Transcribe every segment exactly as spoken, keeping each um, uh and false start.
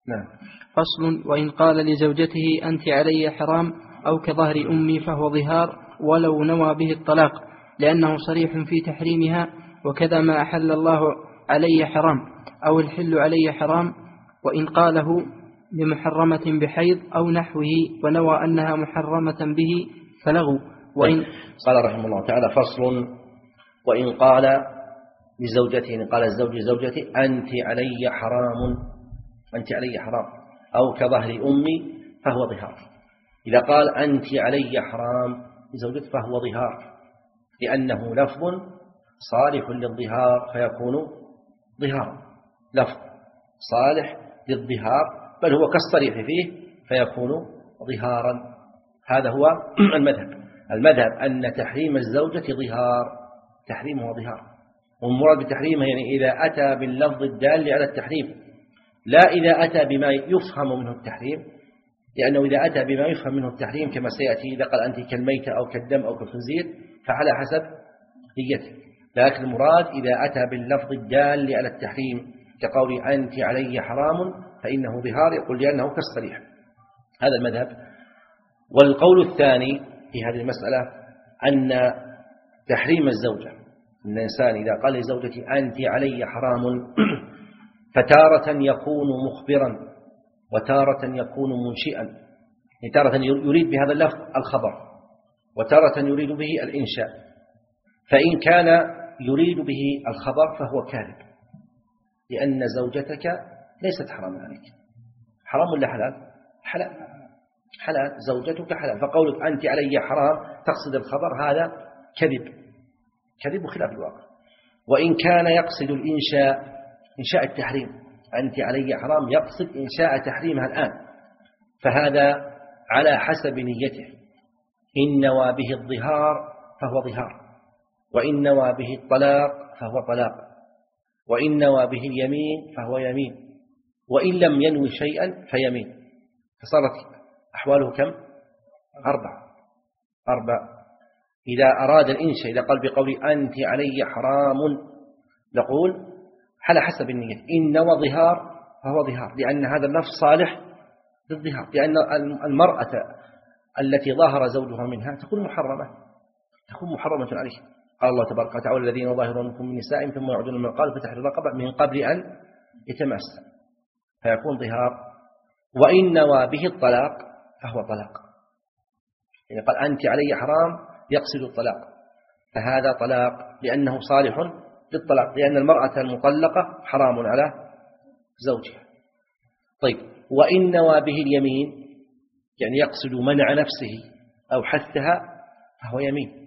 نعم. فصل: وإن قال لزوجته أنت علي حرام أو كظهر أمي فهو ظهار ولو نوى به الطلاق، لأنه صريح في تحريمها، وكذا ما أحل الله علي حرام أو الحل علي حرام. وإن قاله لمحرمة بحيض أو نحوه ونوى أنها محرمة به فلغو. وإن قال رحمه الله تعالى: فصل: وإن قال لزوجته، قال الزوج لزوجته أنت علي حرام، أنت علي حرام أو كظهر أمي فهو ظهار. إذا قال أنت علي حرام لزوجته فهو ظهار، لأنه لفظ صالح للظهار فيكون ظهارا، لفظ صالح للظهار بل هو كالصريح فيه فيكون ظهارا. هذا هو المذهب. المذهب أن تحريم الزوجة ظهار، تحريمه ظهار، والمراد بتحريمه يعني إذا أتى باللفظ الدال على التحريم، لا إذا أتى بما يفهم منه التحريم، لأنه إذا أتى بما يفهم منه التحريم كما سيأتي إذا قال أنت كالميتة أو كالدم أو كالخنزير فعلى حسب نيته، لكن المراد إذا أتى باللفظ الدال على التحريم كقول أنت علي حرام فإنه ظهار، يقول لأنه كالصريح. هذا المذهب. والقول الثاني في هذه المسألة أن تحريم الزوجة، أن الإنسان إذا قال لزوجتي أنت علي حرام فتارة يكون مخبرا وتارة يكون منشئا، يعني تارة يريد بهذا اللفظ الخبر وتارة يريد به الإنشاء. فإن كان يريد به الخبر فهو كاذب، لأن زوجتك ليست حرام عليك. حرام ولا حلال؟ حلال، حلال، زوجتك حلال. فقولك أنت علي حرام تقصد الخبر، هذا كذب، كذب خلاف الواقع. وإن كان يقصد الإنشاء، إنشاء التحريم، أنت علي حرام يقصد إنشاء تحريمها الآن، فهذا على حسب نيته. إن نوى به الظهار فهو ظهار، وإن نوى به الطلاق فهو طلاق، وإن نوى به اليمين فهو يمين، وإن لم ينوي شيئا فيمين. فصارت أحواله كم؟ أربع أربع إذا أراد الإنشاء، إذا قال بقول أنت علي حرام نقول على حسب النية. إن نوى ظهار فهو ظهار، لأن هذا اللفظ صالح للظهار، لأن المرأة التي ظاهر زوجها منها تكون محرمة، تكون محرمة عليه. قال الله تبارك وتعالى: الذين ظاهرون منكم من نسائهم ثم يعودون من قال فتحرير رقبة من قبل أن يتمس، فيكون ظهار. وإن نوى به الطلاق فهو طلاق، يعني قال أنت علي حرام يقصد الطلاق، فهذا طلاق لأنه صالح للطلاق، لأن المرأة المطلقة حرام على زوجها. طيب، وإن نوى به اليمين يعني يقصد منع نفسه أو حثها فهو يمين،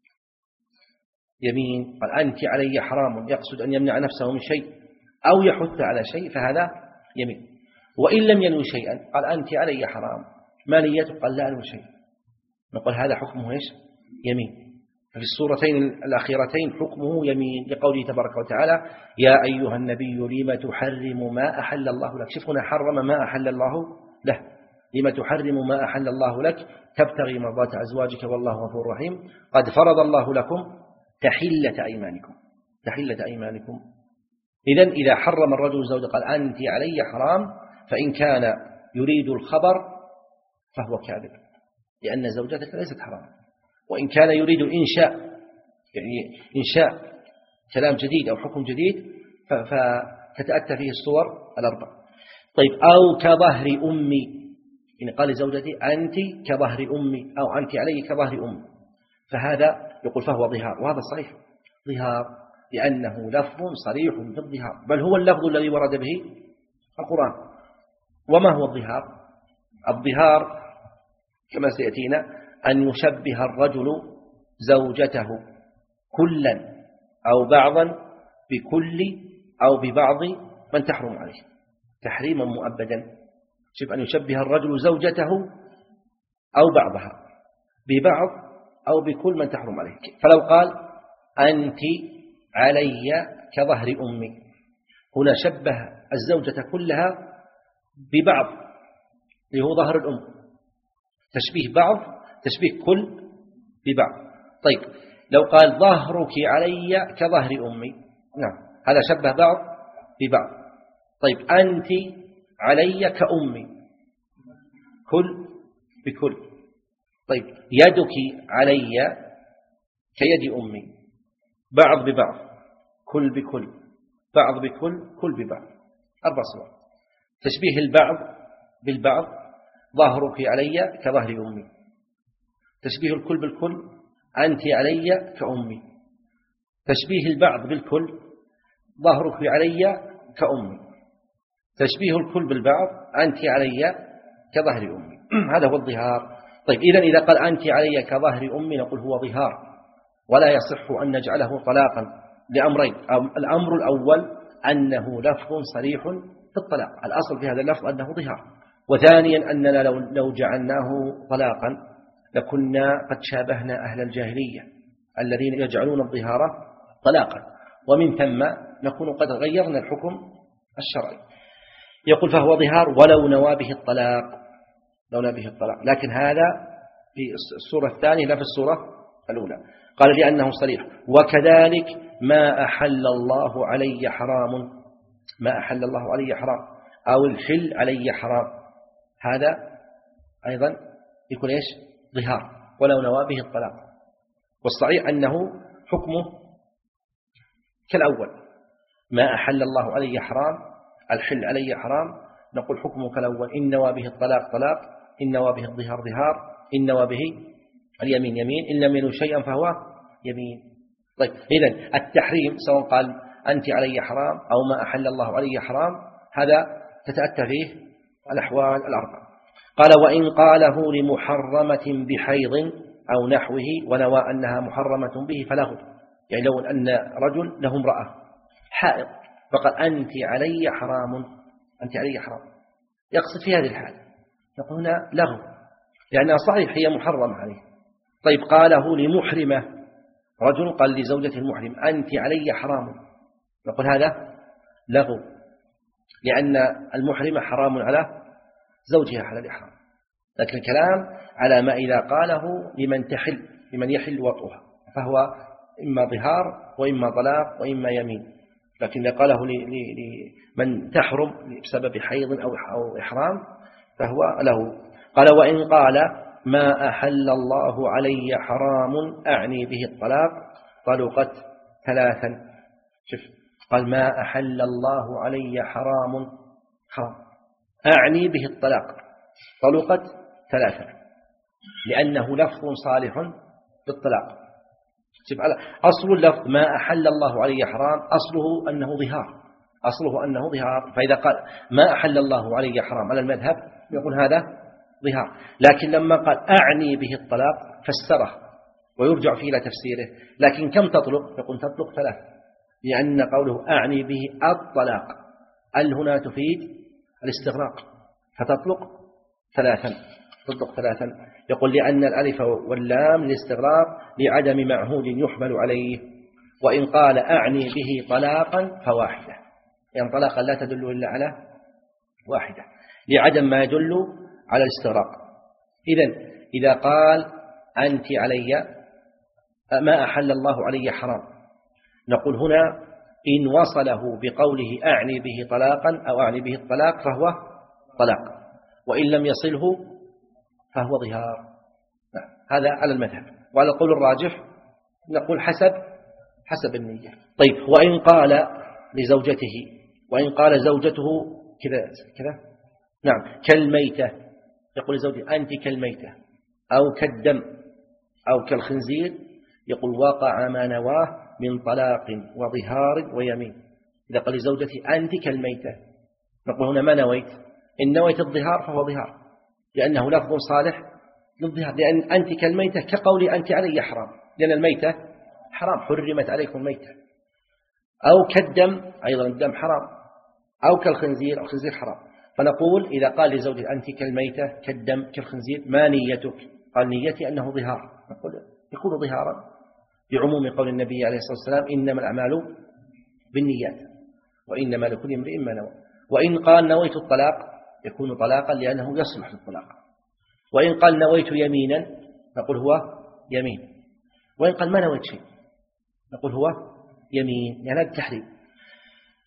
يمين. قال أنت علي حرام يقصد أن يمنع نفسه من شيء أو يحث على شيء فهذا يمين. وإن لم ينوي شيئا قال أنت علي حرام ما نيته، قال لا أنوي شيء، نقول هذا حكمه إيش؟ يمين. في السورتين الأخيرتين حكمه يمين، لقوله تبارك وتعالى: يا أيها النبي لم تحرم ما أحل الله لك. شوف هنا حرم ما أحل الله له، لم تحرم ما أحل الله لك تبتغي مرضات أزواجك والله غفور رحيم قد فرض الله لكم تحلة أيمانكم، تحلة أيمانكم. إذن إذا حرم الرجل زوجه قال أنت علي حرام، فإن كان يريد الخبر فهو كاذب، لأن زوجتك ليست حرام. وإن كان يريد الإنشاء، يعني إنشاء كلام جديد أو حكم جديد، فتتأتى فيه الصور الأربع. طيب، أو كظهر أمي، يعني قال لزوجتي أنت كظهر أمي أو أنت علي كظهر أمي، فهذا يقول فهو ظهار، وهذا صحيح ظهار لأنه لفظ صريح في الظهار، بل هو اللفظ الذي ورد به القرآن. وما هو الظهار؟ الظهار كما سيأتينا أن يشبه الرجل زوجته كلا أو بعضا بكل أو ببعض من تحرم عليه تحريما مؤبدا. شوف، أن يشبه الرجل زوجته أو بعضها ببعض أو بكل من تحرم عليه. فلو قال أنت علي كظهر أمي، هنا شبه الزوجة كلها ببعض اللي هو ظهر الأم، تشبيه بعض، تشبيه كل ببعض. طيب، لو قال ظهرك علي كظهر أمي، نعم هذا شبه بعض ببعض. طيب، أنت علي كأمي، كل بكل. طيب يدك علي كيد أمي، بعض ببعض، كل بكل، بعض بكل، كل ببعض، أربع صور. تشبيه البعض بالبعض، ظهرك علي كظهر أمي. تشبيه الكل بالكل، أنت علي كأمي. تشبيه البعض بالكل، ظهرك علي كأمي. تشبيه الكل بالبعض، أنت علي كظهر أمي. هذا هو الظهار. طيب إذن إذا قال أنت علي كظهر أمي نقول هو ظهار، ولا يصح أن نجعله طلاقا لأمرين. الأمر الأول أنه لفظ صريح في الطلاق، الأصل في هذا اللفظ أنه ظهار. وثانيا أننا لو, لو جعلناه طلاقا لكنا قد شابهنا أهل الجاهلية الذين يجعلون الظهار طلاقا، ومن ثم نكون قد غيرنا الحكم الشرعي. يقول فهو ظهار ولو نوى به الطلاق، لو نوى به الطلاق، لكن هذا في السورة الثانية لا في السورة الأولى. قال لأنه صريح. وكذلك ما أحل الله علي حرام، ما أحل الله علي حرام، أو الحل علي حرام، هذا أيضا يكون إيش؟ ظهار ولو نوى به الطلاق. والصحيح أنه حكمه كالأول، ما أحل الله علي حرام، الحل علي حرام، نقول حكمه كالأول، إن نوى به الطلاق طلاق، إن نوى به الظهار ظهار، إن نوى به اليمين يمين، إن لم ينو شيئا فهو يمين. طيب إذن التحريم سواء قال أنت علي حرام أو ما أحل الله علي حرام، هذا تتأتى فيه الأحوال الأربعة. قال وإن قاله لمحرمة بحيض أو نحوه ونوى أنها محرمة به فله، يعني لو أن رجل له امرأة حائض فقال أنت علي حرام، أنت علي حرام، يقصد في هذه الحالة نقول هنا له، لأنها صحيح هي محرمة عليه. طيب قاله لمحرمة، رجل قال لزوجته المحرم أنت علي حرام، نقول هذا له، لأن المحرمة حرام على زوجها على الإحرام. لكن الكلام على ما إذا قاله لمن تحل، لمن يحل وطئها، فهو إما ظهار وإما طلاق وإما يمين. لكن إذا قاله لمن تحرم بسبب حيض أو إحرام فهو له. قال وإن قال ما أحل الله علي حرام أعني به الطلاق طلقت ثلاثا. شوف قال ما أحل الله علي حرام حرام أعني به الطلاق طلقت ثلاثا، لأنه لفظ صالح بالطلاق. شوف أصل اللفظ ما أحل الله علي حرام أصله أنه ظهار، أصله أنه ظهار. فإذا قال ما أحل الله علي حرام على المذهب يقول هذا ظهار، لكن لما قال أعني به الطلاق فسره ويرجع فيه إلى تفسيره. لكن كم تطلق؟ يقول تطلق ثلاث، لأن قوله أعني به الطلاق ال هنا تفيد الاستغراق، فتطلق ثلاثا، تطلق ثلاثا. يقول لأن الألف واللام للاستغراق لعدم معهود يحمل عليه. وإن قال أعني به طلاقا فواحدة، يعني طلاقا لا تدل إلا على واحدة لعدم ما يدل على الاستغراق. إذن إذا قال أنت علي ما أحل الله علي حرام، نقول هنا إن وصله بقوله أعني به طلاقا أو أعني به الطلاق فهو طلاق، وإن لم يصله فهو ظهار. هذا على المذهب. وعلى القول الراجح نقول حسب حسب النية. طيب وإن قال لزوجته، وإن قال زوجته كذا كذا نعم كالميتة، يقول لزوجته أنت كالميتة أو كالدم أو كالخنزير، يقول وقع ما نواه من طلاق وظهار ويمين. إذا قال لزوجتي أنت كالميتة نقول هنا ما نويت، إن نويت الظهار فهو ظهار، لأنه لفظ صالح للظهار، لأن أنت كالميتة كقولي أنت علي حرام، لأن الميتة حرام، حرمت عليكم الميتة. أو كالدم أيضا الدم حرام، أو كالخنزير الخنزير حرام. فنقول إذا قال لزوجي أنت كالميتة كالدم كالخنزير ما نيتك؟ قال نيتي أنه ظهار، نقول يكون ظهارا بعموم قول النبي عليه الصلاة والسلام إنما الأعمال بالنيات وإنما لكل امرئ ما نوى. وإن قال نويت الطلاق يكون طلاقا لأنه يصلح للطلاق. وإن قال نويت يمينا نقول هو يمين. وإن قال ما نويت شيء نقول هو يمين، يعني هذا التحريم.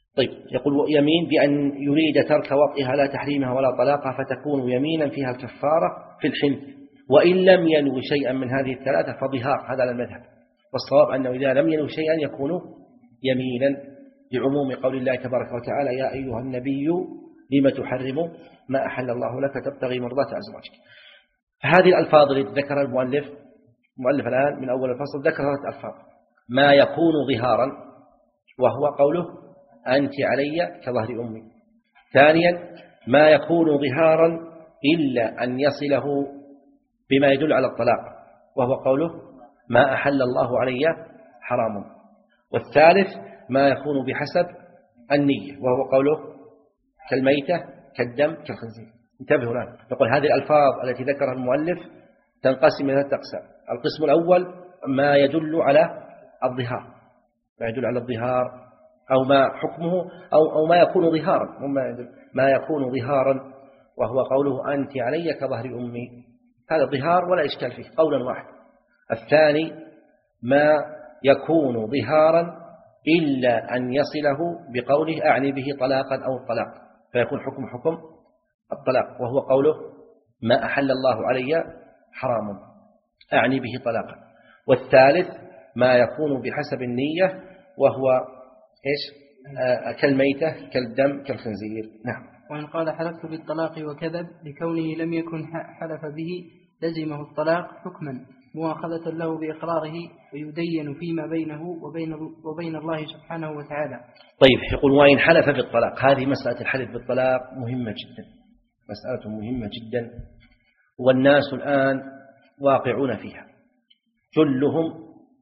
طيب يقول يمين بأن يريد ترك وطئها لا تحريمها ولا طلاقها فتكون يمينا فيها الكفارة في الحنث، وإن لم ينوي شيئا من هذه الثلاثة فظهار. هذا المذهب، والصواب أنه إذا لم ينوي شيئا يكون يمينا لعموم قول الله تبارك وتعالى يا أيها النبي لم تحرم ما أحل الله لك تبتغي مرضات أزواجك. فهذه الألفاظ التي ذكر المؤلف المؤلف الآن من أول الفصل ذكر ثلاث ألفاظ: ما يكون ظهارا وهو قوله أنت علي كظهر أمي. ثانيا ما يكون ظهارا إلا أن يصله بما يدل على الطلاق وهو قوله ما أحل الله علي حرام. والثالث ما يكون بحسب النية وهو قوله كالميتة كالدم كالخنزير. انتبهوا الآن، يقول هذه الألفاظ التي ذكرها المؤلف تنقسم إلى ثلاثة أقسام. القسم الأول ما يدل على الظهار، ما يدل على الظهار أو ما حكمه أو, أو ما يكون ظهارا، ما يكون ظهارا وهو قوله أنت علي كظهر أمي. هذا ظهار ولا إشكال فيه قولا واحد. الثاني ما يكون ظهارا إلا أن يصله بقوله أعني به طلاقا أو الطلاق فيكون حكم حكم الطلاق وهو قوله ما أحل الله علي حرام أعني به طلاقا. والثالث ما يكون بحسب النية وهو إيش؟ آه كالميتة كالدم كالخنزير. نعم. وإن قال حلفت بالطلاق وكذب لكونه لم يكن حلف به لزمه الطلاق حكما مؤاخذة له بإقراره ويدين فيما بينه وبين, وبين الله سبحانه وتعالى. طيب يقول وإن حلف بالطلاق. هذه مسألة الحلف بالطلاق مهمة جدا، مسألة مهمة جدا، والناس الآن واقعون فيها جلهم،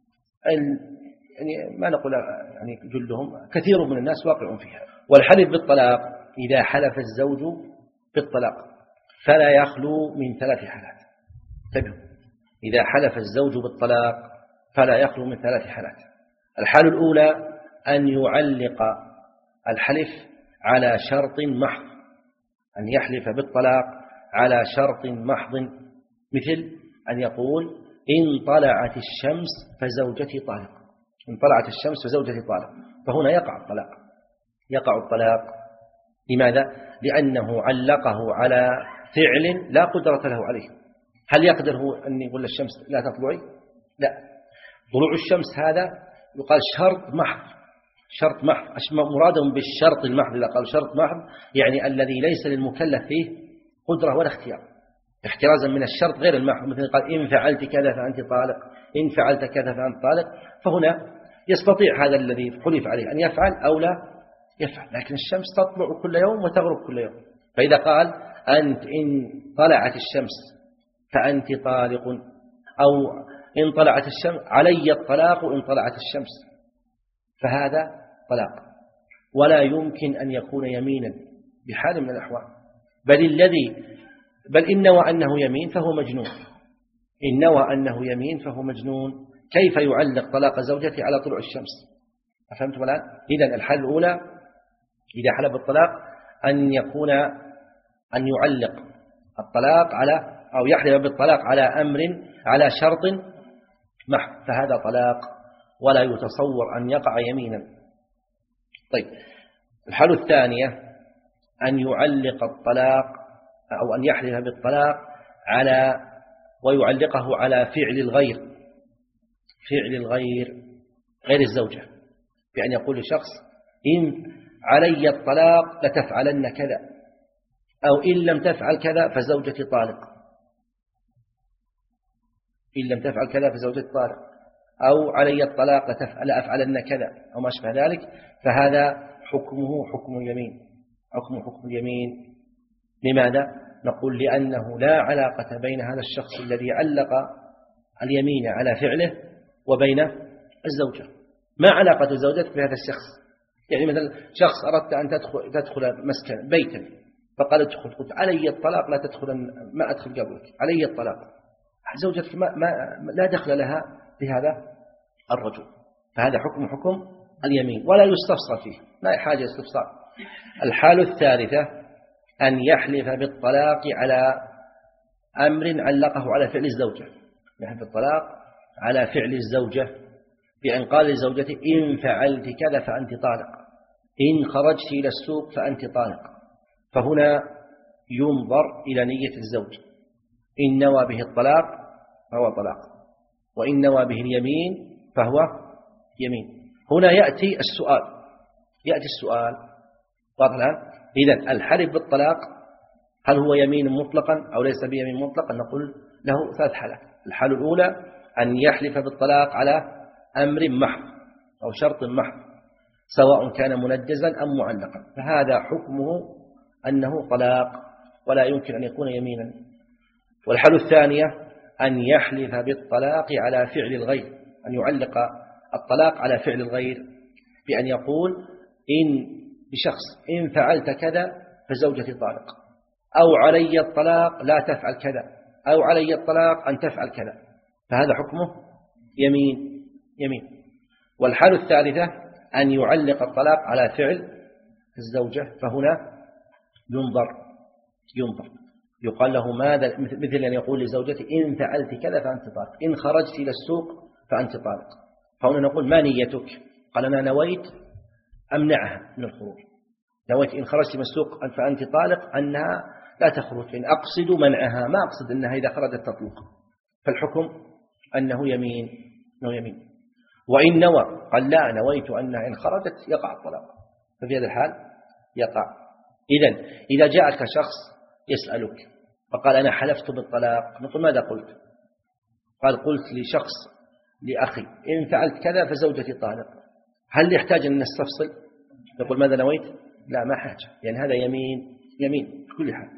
يعني ما نقول يعني جلهم، كثير من الناس واقعون فيها. والحلف بالطلاق إذا حلف الزوج بالطلاق فلا يخلو من ثلاث حالات. انتبهوا، إذا حلف الزوج بالطلاق فلا يخلو من ثلاث حالات. الحالة الأولى أن يعلق الحلف على شرط محض، أن يحلف بالطلاق على شرط محض، مثل أن يقول إن طلعت الشمس فزوجتي طالق، إن طلعت الشمس فزوجتي طالق، فهنا يقع الطلاق، يقع الطلاق. لماذا؟ لأنه علقه على فعل لا قدرة له عليه. هل يقدر هو أن يقول للشمس لا تطلعي؟ لا، طلوع الشمس هذا يقال شرط محض، شرط محض. مرادهم بالشرط المحض إذا قال شرط محض يعني الذي ليس للمكلف فيه قدرة ولا اختيار، احترازا من الشرط غير المحض، مثل قال إن فعلت كذا فأنت طالق، إن فعلت كذا فأنت طالق. فهنا يستطيع هذا الذي حلف عليه أن يفعل أو لا يفعل، لكن الشمس تطلع كل يوم وتغرب كل يوم. فإذا قال أنت إن طلعت الشمس فأنت طالق، أو إن طلعت الشمس علي الطلاق إن طلعت الشمس، فهذا طلاق ولا يمكن أن يكون يمينا بحال من الأحوال، بل الذي بل إن نوى أنه يمين فهو مجنون، إن نوى أنه يمين فهو مجنون. كيف يعلق طلاق زوجته على طلوع الشمس؟ أفهمتم الآن؟ إذن الحالة الأولى إذا حلف بالطلاق أن يكون أن يعلق الطلاق على أو يحلف بالطلاق على أمر على شرط محض، فهذا طلاق ولا يتصور أن يقع يمينا. طيب الحالة الثانية أن يعلق الطلاق أو أن يحلف بالطلاق على ويعلقه على فعل الغير، فعل الغير غير الزوجة، بأن يقول لشخص إن علي الطلاق لتفعلن كذا، أو إن لم تفعل كذا فزوجتي طالق، إن لم تفعل كذا فزوجتي طالق، أو علي الطلاق لأفعلن كذا أو ما شابه ذلك، فهذا حكمه حكم اليمين، حكمه حكم اليمين. لماذا؟ نقول لأنه لا علاقة بين هذا الشخص الذي علق اليمين على فعله وبين الزوجة. ما علاقة زوجتك بهذا الشخص؟ يعني مثلا شخص أردت أن تدخل, تدخل مسكن بيتا فقال ادخل، قلت علي الطلاق لا تدخل، ما أدخل قبلك، علي الطلاق، زوجتك ما ما لا دخل لها بهذا الرجل، فهذا حكم حكم اليمين ولا يستفسر فيه، ما حاجة استفسار. الحالة الثالثة أن يحلف بالطلاق على أمر علقه على فعل الزوجة، يحلف بالطلاق على فعل الزوجة بأن قال لزوجته إن فعلت كذا فأنت طالق، إن خرجت إلى السوق فأنت طالق، فهنا ينظر إلى نية الزوج، إن نوى به الطلاق فهو طلاق، وإن نوى به اليمين فهو يمين. هنا يأتي السؤال يأتي السؤال واضح الآن؟ إذن الحلف بالطلاق هل هو يمين مطلقا أو ليس بيمين مطلقا؟ نقول له ثلاث حالات. الحالة الأولى أن يحلف بالطلاق على أمر محض أو شرط محض سواء كان منجزا أم معلقا، فهذا حكمه أنه طلاق ولا يمكن أن يكون يمينا. والحالة الثانية أن يحلف بالطلاق على فعل الغير، أن يعلق الطلاق على فعل الغير بأن يقول إن بشخص إن فعلت كذا فزوجتي طالق، أو علي الطلاق لا تفعل كذا، أو علي الطلاق أن تفعل كذا، فهذا حكمه يمين يمين. والحالة الثالثة أن يعلق الطلاق على فعل الزوجة، فهنا ينظر ينظر يقال له ماذا، مثل أن يقول لزوجتي إن فعلت كذا فأنت طالق، إن خرجت إلى السوق فأنت طالق. فهنا نقول ما نيتك؟ قال أنا نويت أمنعها من الخروج، نويت إن خرجت من السوق فأنت طالق أنها لا تخرج، إن أقصد منعها ما أقصد أنها إذا خرجت تطلق، فالحكم أنه يمين أنه يمين. وإن نوى قال لا نويت أنها إن خرجت يقع الطلاق، ففي هذا الحال يقع. إذن إذا جاءك شخص يسألك فقال أنا حلفت بالطلاق، نقول ماذا قلت؟ قال قلت لشخص لأخي إن فعلت كذا فزوجتي طالق، هل يحتاج أن نستفصل؟ نقول ماذا نويت؟ لا ما حاجة، يعني هذا يمين يمين بكل حال.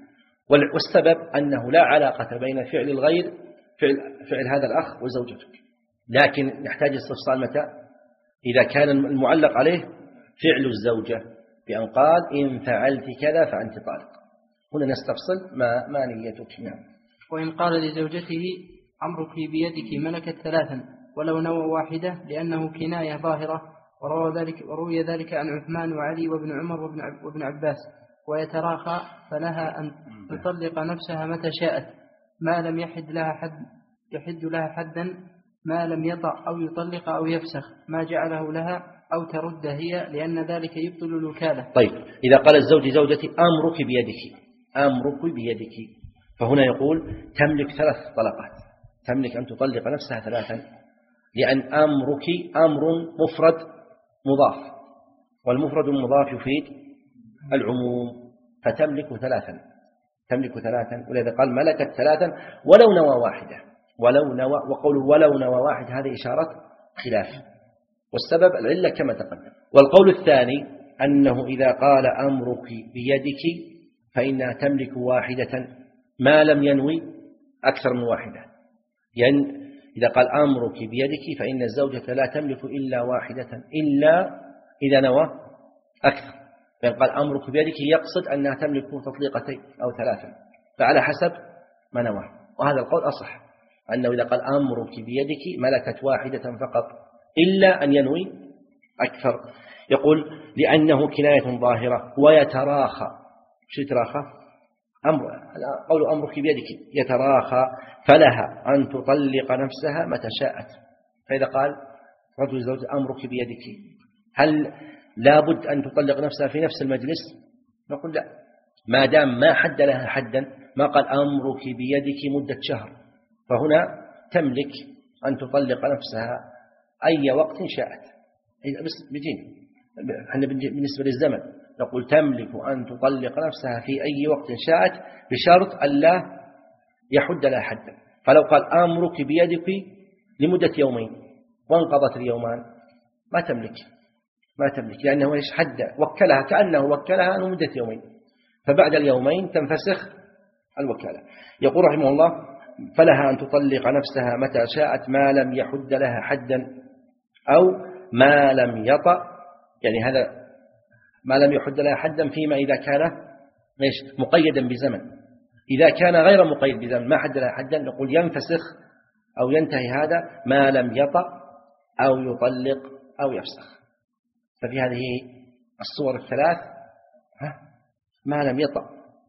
والسبب أنه لا علاقة بين فعل الغير فعل, فعل هذا الأخ وزوجتك، لكن نحتاج استفصال متى؟ إذا كان المعلق عليه فعل الزوجة بأن قال إن فعلت كذا فأنت طالق، هنا نستفصل ما, ما نيتك. نعم. وإن قال لزوجته أمرك بيدك ملكت ثلاثا ولو نوى واحدة لأنه كناية ظاهرة، وروى ذلك وروي ذلك عن عثمان وعلي وابن عمر وابن عباس، ويتراخى فلها أن تطلق نفسها متى شاءت ما لم يحد لها حد يحد لها حدا ما لم يطأ أو يطلق أو يفسخ ما جعله لها أو ترد هي، لأن ذلك يبطل الوكالة. طيب إذا قال الزوج زوجتي أمرك بيدك أمرك بيدك، فهنا يقول تملك ثلاث طلقات، تملك أن تطلق نفسها ثلاثا، لأن أمرك أمر مفرد مضاف، والمفرد المضاف يفيد العموم، فتملك ثلاثا تملك ثلاثا ولذا قال ملكت ثلاثا ولو نوى واحدة، ولو نوى، وقول ولو نوى واحد هذه إشارة خلاف، والسبب العلة كما تقدم. والقول الثاني أنه إذا قال أمرك بيدك فإنها تملك واحدة ما لم ينوي أكثر من واحدة، يعني إذا قال أمرك بيدك فإن الزوجة لا تملك إلا واحدة إلا إذا نوى أكثر، فإن قال أمرك بيدك يقصد أنها تملك تطليقتين أو ثلاثا، فعلى حسب ما نوى. وهذا القول أصح، أنه إذا قال أمرك بيدك ملكت واحدة فقط إلا أن ينوي أكثر. يقول لأنه كناية ظاهرة ويتراخى. شو يتراخى؟ أمر قول أمرك بيدك يتراخى فلها أن تطلق نفسها متى شاءت. فإذا قال رجل زوج أمرك بيدك هل لابد أن تطلق نفسها في نفس المجلس؟ نقول لا، ما دام ما حد لها حدا، ما قال أمرك بيدك مدة شهر، فهنا تملك أن تطلق نفسها أي وقت شاءت. بس بجين احنا بالنسبة للزمن نقول تملك أن تطلق نفسها في أي وقت شاءت بشرط ألا يحد لها حدا. فلو قال أمرك بيدك لمدة يومين وانقضت اليومان ما تملك ما تملك لأنه إيش حد وكلها، كأنه وكلها لمدة يومين، فبعد اليومين تنفسخ الوكالة. يقول رحمه الله فلها أن تطلق نفسها متى شاءت ما لم يحد لها حدا أو ما لم يطأ، يعني هذا ما لم يحد لها حدا فيما إذا كان إيش مقيدا بزمن. إذا كان غير مقيد بزمن ما حد لها حدا نقول ينفسخ أو ينتهي هذا ما لم يطأ أو يطلق أو يفسخ. ففي هذه الصور الثلاث ها ما لم يطأ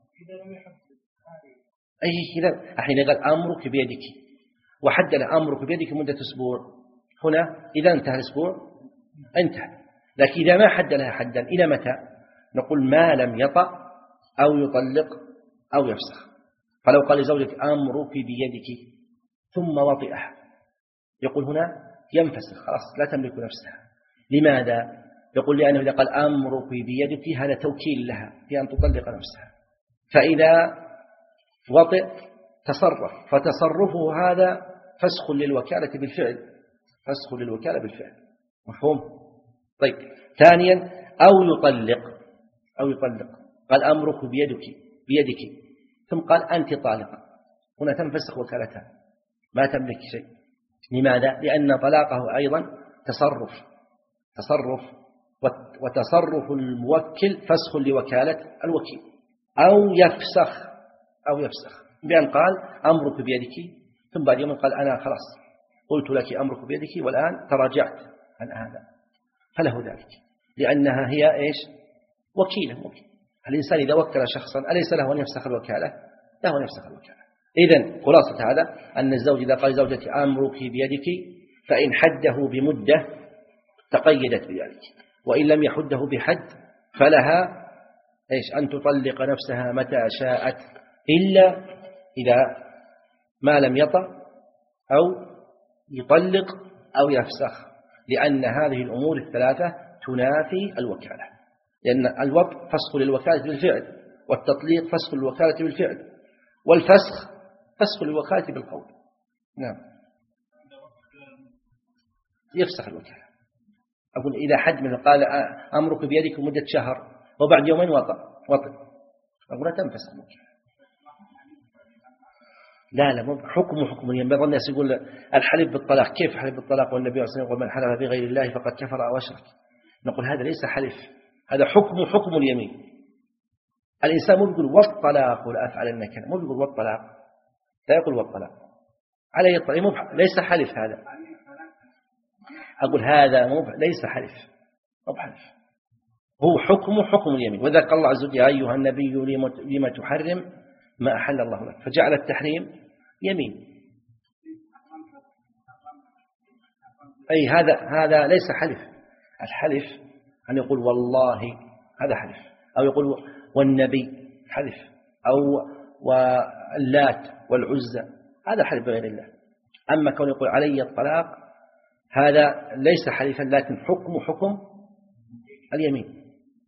أي كذا. الحين قال أمرك بيدك وحد له أمرك بيدك مدة أسبوع، هنا إذا انتهى الأسبوع انتهى. لكن إذا ما حد لها حدا إلى متى؟ نقول ما لم يطأ أو يطلق أو يفسخ. فلو قال لزوجك أمرك بيدك ثم وطئها، يقول هنا ينفسخ خلاص لا تملك نفسها. لماذا؟ يقول لأنه إذا قال أمرك بيدك هذا توكيل لها في أن تطلق نفسها، فإذا وطئ تصرف، فتصرفه هذا فسخ للوكالة بالفعل، فسخ للوكالة بالفعل. مفهوم؟ طيب. ثانيا أو يطلق، أو يطلق قال أمرك بيدك بيدك ثم قال أنت طالق، هنا تنفسخ وكالتها ما تملك شيء. لماذا؟ لأن طلاقه أيضا تصرف، تصرف وتصرف الموكل فسخ لوكالة الوكيل. أو يفسخ، أو يفسخ بأن قال أمرك بيدك ثم بعد يوم قال أنا خلاص قلت لك أمرك بيدك والآن تراجعت عن هذا، فله ذلك لأنها هي إيش؟ وكيلة. وكيل. الإنسان إذا وكل شخصا أليس له أن يفسخ الوكالة؟ له أن يفسخ الوكالة. إذن خلاصة هذا أن الزوج إذا قال زوجتي أمرك بيدك فإن حده بمدة تقيدت بذلك، وإن لم يحده بحد فلها إيش؟ أن تطلق نفسها متى شاءت، إلا إذا ما لم يطأ أو يطلق أو يفسخ، لأن هذه الأمور الثلاثة تنافي الوكالة، لأن الوطء فسخ للوكالة بالفعل، والتطليق فسخ للوكالة بالفعل، والفسخ فسخ للوكالة بالقول. نعم يفسخ الوكالة. أقول إذا حد من قال أمرك بيدك مدة شهر وبعد يومين وطأ وطئ، أقول لا تنفسخ الوكالة. لا لا مو حكم حكم اليمين. بعض الناس يقول الحلف بالطلاق، كيف حلف بالطلاق والنبي صلى الله عليه وسلم يقول من حلف بغير الله فقد كفر أو أشرك؟ نقول هذا ليس حلف، هذا حكم حكم اليمين. الإنسان مو يقول والطلاق ولا أفعلن كذا، مو يقول والطلاق، لا يقول والطلاق عليه الطلاق، ليس حلف هذا. أقول هذا مو ليس حلف، مو حلف، هو حكم حكم اليمين. وذلك الله عز وجل يا أيها النبي لما تحرم ما أحل الله لك، فجعل التحريم يمين. أي هذا هذا ليس حلف. الحلف أن يقول والله هذا حلف، أو يقول والنبي حلف، أو واللات والعزى هذا حلف بغير الله. أما كون يقول علي الطلاق هذا ليس حلفا، لكن حكم حكم اليمين.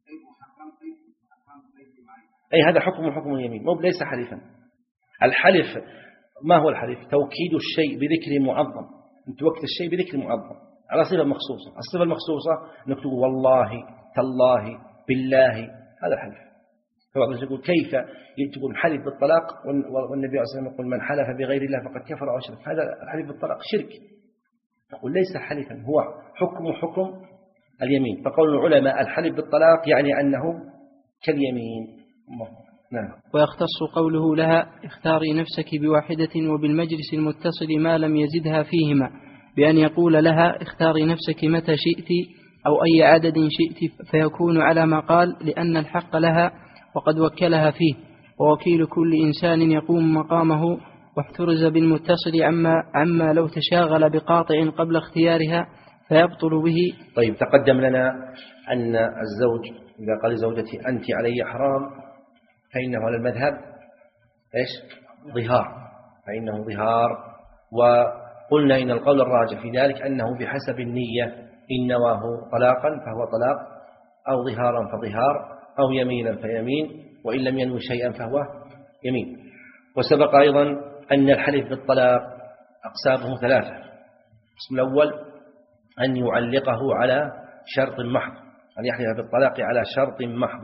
أي هذا حكم حكم اليمين، مو ليس حلفا. الحلف ما هو الحلف؟ توكيد الشيء بذكر معظم، أن توكد الشيء بذكر معظم على صفة مخصوصة. الصفة المخصوصة نكتب والله تالله بالله، هذا الحلف. فبعض الناس يقول كيف تقول الحلف بالطلاق والنبي عليه الصلاة والسلام يقول من حلف بغير الله فقد كفر أو أشرك؟ هذا الحلف بالطلاق شرك. نقول ليس حلفا، هو حكم حكم اليمين. فقول العلماء الحلف بالطلاق يعني أنه كاليمين. نعم. ويختص قوله لها اختاري نفسك بواحدة وبالمجلس المتصل ما لم يزدها فيهما، بأن يقول لها اختاري نفسك متى شئت أو أي عدد شئت، فيكون على ما قال لأن الحق لها وقد وكلها فيه، ووكيل كل إنسان يقوم مقامه، واحترز بالمتصل عما, عما لو تشاغل بقاطع قبل اختيارها فيبطل به. طيب تقدم لنا أن الزوج إذا قال لزوجتي أنت علي حرام فإنه على المذهب إيش؟ ظهار، فإنه ظهار. وقلنا إن القول الراجح في ذلك أنه بحسب النية، إن نواه طلاقا فهو طلاق، أو ظهارا فظهار، أو يمينا فيمين، وإن لم ينوي شيئا فهو يمين. وسبق أيضا أن الحلف بالطلاق أقسامه ثلاثة. القسم الأول أن يعلقه على شرط محض، أن يحلف بالطلاق على شرط محض،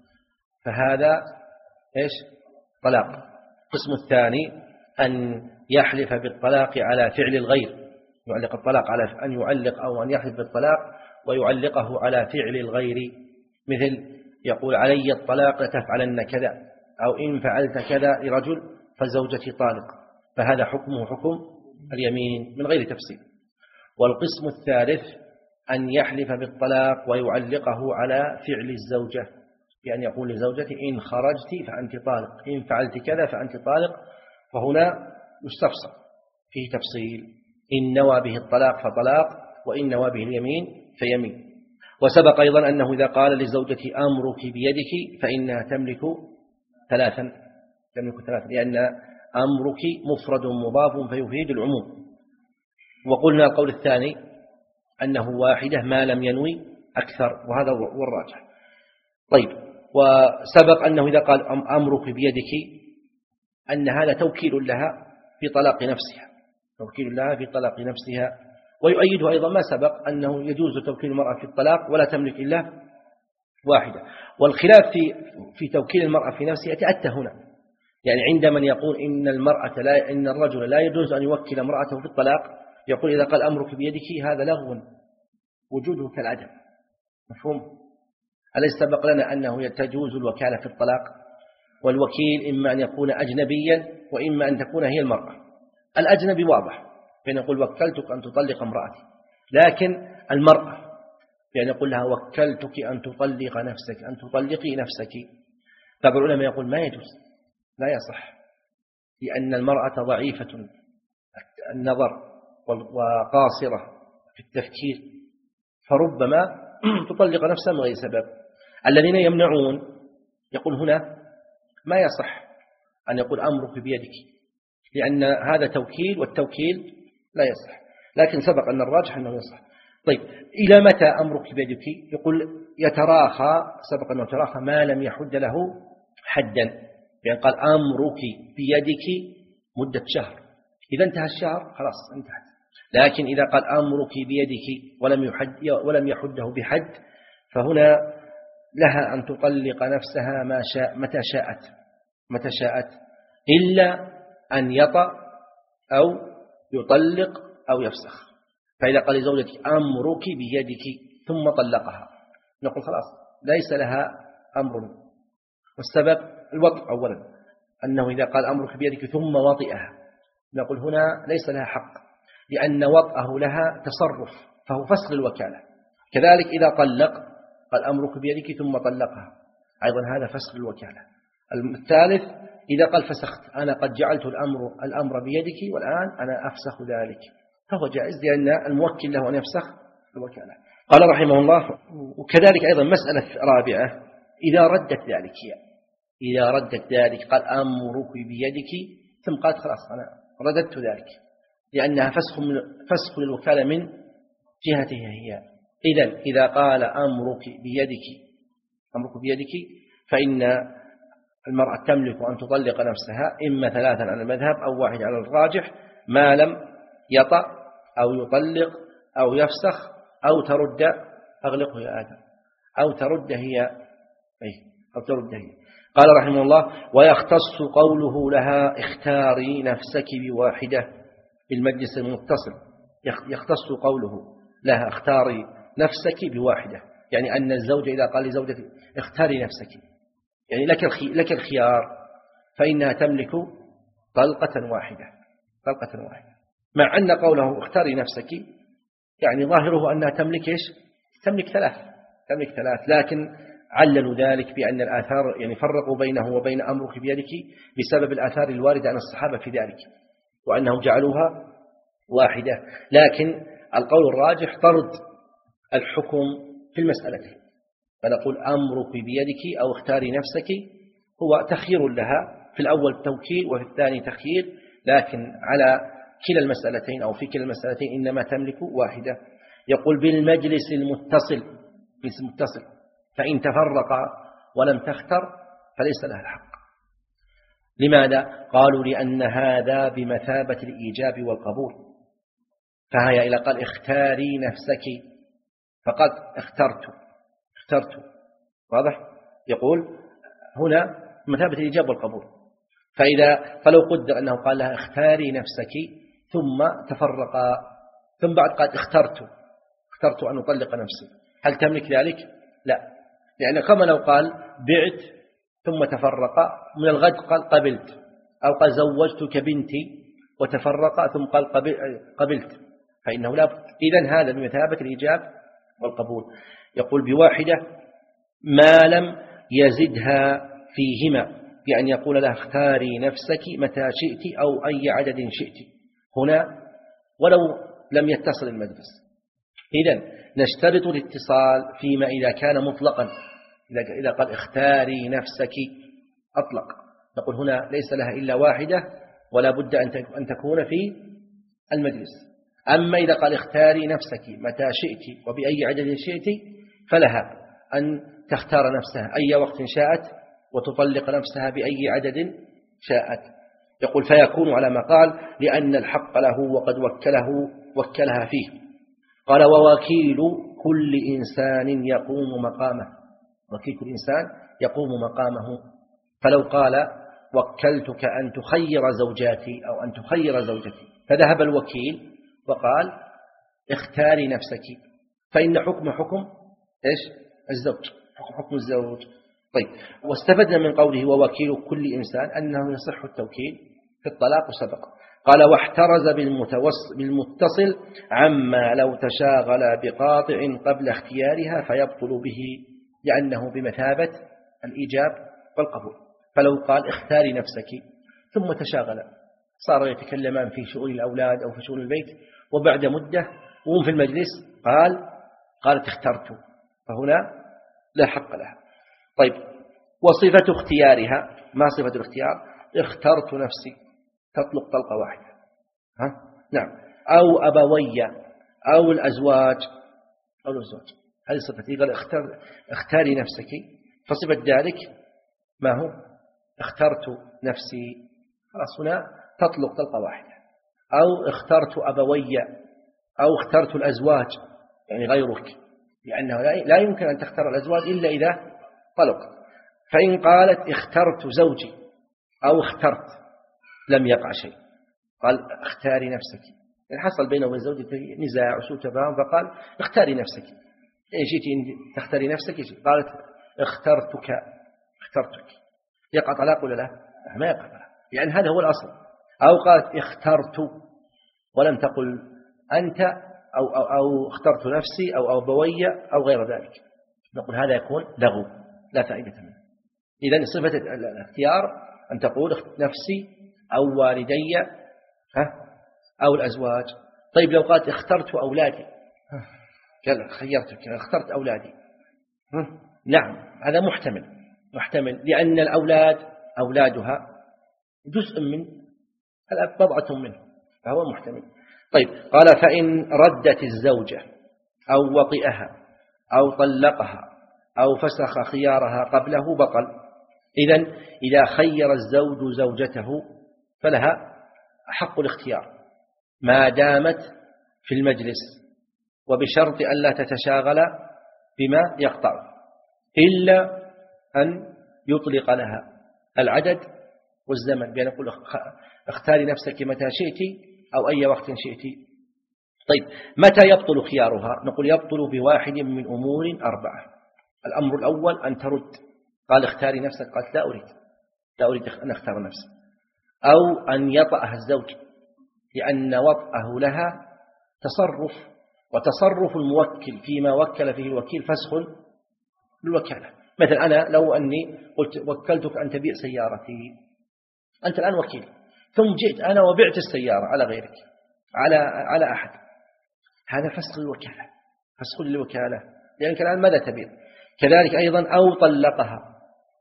فهذا إيش؟ طلاق. القسم الثاني أن يحلف بالطلاق على فعل الغير، يعلق الطلاق على أن يعلق أو أن يحلف بالطلاق ويعلقه على فعل الغير، مثل يقول علي الطلاق لتفعلن كذا، أو إن فعلت كذا لرجل فزوجتي طالق، فهذا حكمه حكم اليمين من غير تفصيل. والقسم الثالث أن يحلف بالطلاق ويعلقه على فعل الزوجة، بأن يقول لزوجتي إن خرجت فأنت طالق، إن فعلت كذا فأنت طالق، فهنا يستفسر فيه تفصيل، إن نوى به الطلاق فطلاق، وإن نوى به اليمين فيمين. وسبق أيضا أنه إذا قال لزوجتي أمرك بيدك فإنها تملك ثلاثا تملك ثلاثا لأن أمرك مفرد مضاف فيفيد العموم. وقلنا القول الثاني أنه واحدة ما لم ينوي أكثر، وهذا هو الراجح. طيب، وسبق أنه إذا قال أمرك بيدك أن هذا توكيل لها في طلاق نفسها، توكيل لها في طلاق نفسها. ويؤيده أيضا ما سبق أنه يجوز توكيل المرأة في الطلاق ولا تملك إلا واحدة. والخلاف في في توكيل المرأة في نفسها يتأتى هنا، يعني عند من يقول إن المرأة لا إن الرجل لا يجوز أن يوكل امرأته في الطلاق، يقول إذا قال أمرك بيدك هذا لغو وجوده كالعدم. مفهوم؟ أليس سبق لنا أنه تجوز الوكالة في الطلاق، والوكيل إما أن يكون أجنبيا وإما أن تكون هي المرأة. الأجنبي واضح بأن يقول وكلتك أن تطلق امرأتي، لكن المرأة بأن يقول لها وكلتك أن تطلق نفسك أن تطلقي نفسك. بعض العلماء يقول ما يجوز، لا يصح، لأن المرأة ضعيفة النظر وقاصرة في التفكير، فربما تطلق نفسها من غير سبب. الذين يمنعون يقول هنا ما يصح أن يقول أمرك بيدك، لأن هذا توكيل، والتوكيل لا يصح. لكن سبق أن الراجح أنه يصح. طيب، إلى متى أمرك بيدك؟ يقول يتراخى، سبق أنه يتراخى ما لم يحد له حدا، يعني قال أمرك بيدك مدة شهر، إذا انتهى الشهر خلاص انتهت. لكن إذا قال أمرك بيدك ولم يحد ولم يحده بحد، فهنا لها أن تطلق نفسها ما شاء متى شاءت متى شاءت إلا أن يطأ أو يطلق أو يفسخ. فإذا قال لزوجتك أمرك بيدك ثم طلقها، نقول خلاص ليس لها أمر. والسبب الوطء أولا، أنه إذا قال أمرك بيدك ثم وطئها، نقول هنا ليس لها حق، لأن وطئه لها تصرف فهو فسخ الوكالة. كذلك إذا طلق قال أمرك بيدك ثم طلقها، أيضا هذا فسخ الوكالة. الثالث إذا قال فسخت، أنا قد جعلت الأمر الأمر بيدك والآن أنا أفسخ ذلك، فهو جائز لأن الموكل له أن يفسخ الوكالة. قال رحمه الله: وكذلك أيضا مسألة رابعة إذا ردت ذلك، إذا ردت ذلك قال أمرك بيدك ثم قالت خلاص أنا رددت ذلك، لأنها فسخ من فسخ للوكالة من جهتها هي. إذن إذا قال أمرك بيدك أمرك بيدك فإن المرأة تملك أن تطلق نفسها إما ثلاثا على المذهب أو واحد على الراجح، ما لم يطأ أو يطلق أو يفسخ أو ترد. أغلقه يا آدم. أو ترد هي أي أو ترد هي. قال رحمه الله: ويختص قوله لها اختاري نفسك بواحدة بالمجلس المتصل. يختص قوله لها اختاري نفسك بواحدة، يعني أن الزوج إذا قال لزوجته اختاري نفسك، يعني لك لك الخيار، فإنها تملك طلقة واحدة طلقة واحدة مع أن قوله اختاري نفسك يعني ظاهره أنها تملك إيش؟ تملك ثلاث تملك ثلاث لكن عللوا ذلك بأن الآثار، يعني فرقوا بينه وبين أمرك بيدك بسبب الآثار الواردة عن الصحابة في ذلك، وأنهم جعلوها واحدة. لكن القول الراجح طرد الحكم في المسألة، فنقول أمرك بيدك أو اختاري نفسك هو تخيير لها، في الأول توكيل وفي الثاني تخيير، لكن على كلا المسألتين أو في كلا المسألتين إنما تملك واحدة. يقول بالمجلس المتصل، مجلس متصل، فإن تفرق ولم تختر فليس لها الحق. لماذا؟ قالوا لأن هذا بمثابة الإيجاب والقبول، فهي إلى قال اختاري نفسك فقد اخترت اخترت واضح؟ يقول هنا مثابة الإيجاب والقبول. فإذا فلو قدر أنه قال لها اختاري نفسك ثم تفرق ثم بعد قال اخترت اخترت أن أطلق نفسي، هل تملك ذلك؟ لا، يعني كما لو قال بعت ثم تفرق، من الغد قال قبلت، أو قال زوجتك بنتي وتفرق ثم قال قبلت، فإنه لا بد. إذن هذا بمثابة الإيجاب والقبول. يقول بواحدة ما لم يزدها فيهما، يعني يقول لها اختاري نفسك متى شئت أو أي عدد شئت هنا ولو لم يتصل المجلس. إذن نشترط الاتصال فيما إذا كان مطلقا، إذا قال اختاري نفسك أطلق، نقول هنا ليس لها إلا واحدة ولا بد أن تكون في المجلس. أما إذا قال اختاري نفسك متى شئت وبأي عدد شئت فلها أن تختار نفسها أي وقت شاءت وتطلق نفسها بأي عدد شاءت. يقول فيكون على ما قال لأن الحق له وقد وكله وكلها فيه. قال ووكيل كل إنسان يقوم مقامه، وكيل كل إنسان يقوم مقامه. فلو قال وكلتك أن تخير زوجاتي أو أن تخير زوجتي، فذهب الوكيل وقال اختاري نفسك، فإن حكم حكم إيش؟ الزوج، حكم حكم الزوج. طيب، واستفدنا من قوله ووكيل كل إنسان أنه يصح التوكيل في الطلاق سبق. قال واحترز بالمتصل عما لو تشاغل بقاطع قبل اختيارها فيبطل به، لأنه بمثابة الإيجاب والقبول. فلو قال اختاري نفسك ثم تشاغل، صار يتكلمان في شؤون الأولاد أو في شؤون البيت، وبعد مدة وهم في المجلس قال قالت اخترت، فهنا لا حق لها. طيب، وصفة اختيارها، ما صفة الاختيار؟ اخترت نفسي، تطلق طلقة واحدة، ها؟ نعم. أو أبوي أو الأزواج أو الأزواج، هذه صفتي. قال اختار اختاري نفسك، فصفة ذلك ما هو؟ اخترت نفسي، خلاص هنا تطلق طلقة واحدة. أو اخترت أبوي أو اخترت الأزواج، يعني غيرك، لأنه لا يمكن أن تختار الأزواج إلا إذا طلق. فإن قالت اخترت زوجي أو اخترت لم يقع شيء، قال اختاري نفسك، يعني حصل بينه وبين زوجته نزاع وسوء تفاهم، فقال اختاري نفسك. إيه جيتي تختاري نفسك؟ قالت اخترتك اخترتك، يقع طلاق ولا لا؟ ما يقع طلاق، يعني هذا هو الأصل. أو قالت اخترت ولم تقل أنت أو, أو, أو اخترت نفسي أو أبوي أو غير ذلك، نقول هذا يكون لغو لا فائدة منه. إذن صفة الاختيار أن تقول نفسي أو والدي أو الأزواج. طيب لو قالت اخترت أولادي، قال خيرتك اخترت أولادي، نعم هذا محتمل محتمل لأن الأولاد أولادها جزء من الأب، بضعة منه، فهو محتمل. طيب، قال فإن ردت الزوجة أو وطئها أو طلقها أو فسخ خيارها قبله بطل. إذن إذا خير الزوج زوجته فلها حق الاختيار ما دامت في المجلس، وبشرط أن لا تتشاغل بما يقطع، إلا أن يطلق لها العدد والزمن، بأن يقول اختاري نفسك متى شئت أو أي وقت شئت. طيب، متى يبطل خيارها؟ نقول يبطل بواحد من أمور أربعة. الأمر الأول أن ترد، قال اختاري نفسك، قالت لا أريد لا أريد أن أختار نفسي. أو أن يطأها الزوج، لأن وطأه لها تصرف، وتصرف الموكل فيما وكل فيه الوكيل فسخ للوكالة. مثل أنا لو أني قلت وكلتك أن تبيع سيارتي، أنت الآن وكيل، ثم جئت أنا وبعت السيارة على غيرك، على على أحد، هذا فسخ الوكالة، فسخ للوكالة، لأنك الآن ماذا تبيع؟ كذلك أيضا أو طلقها،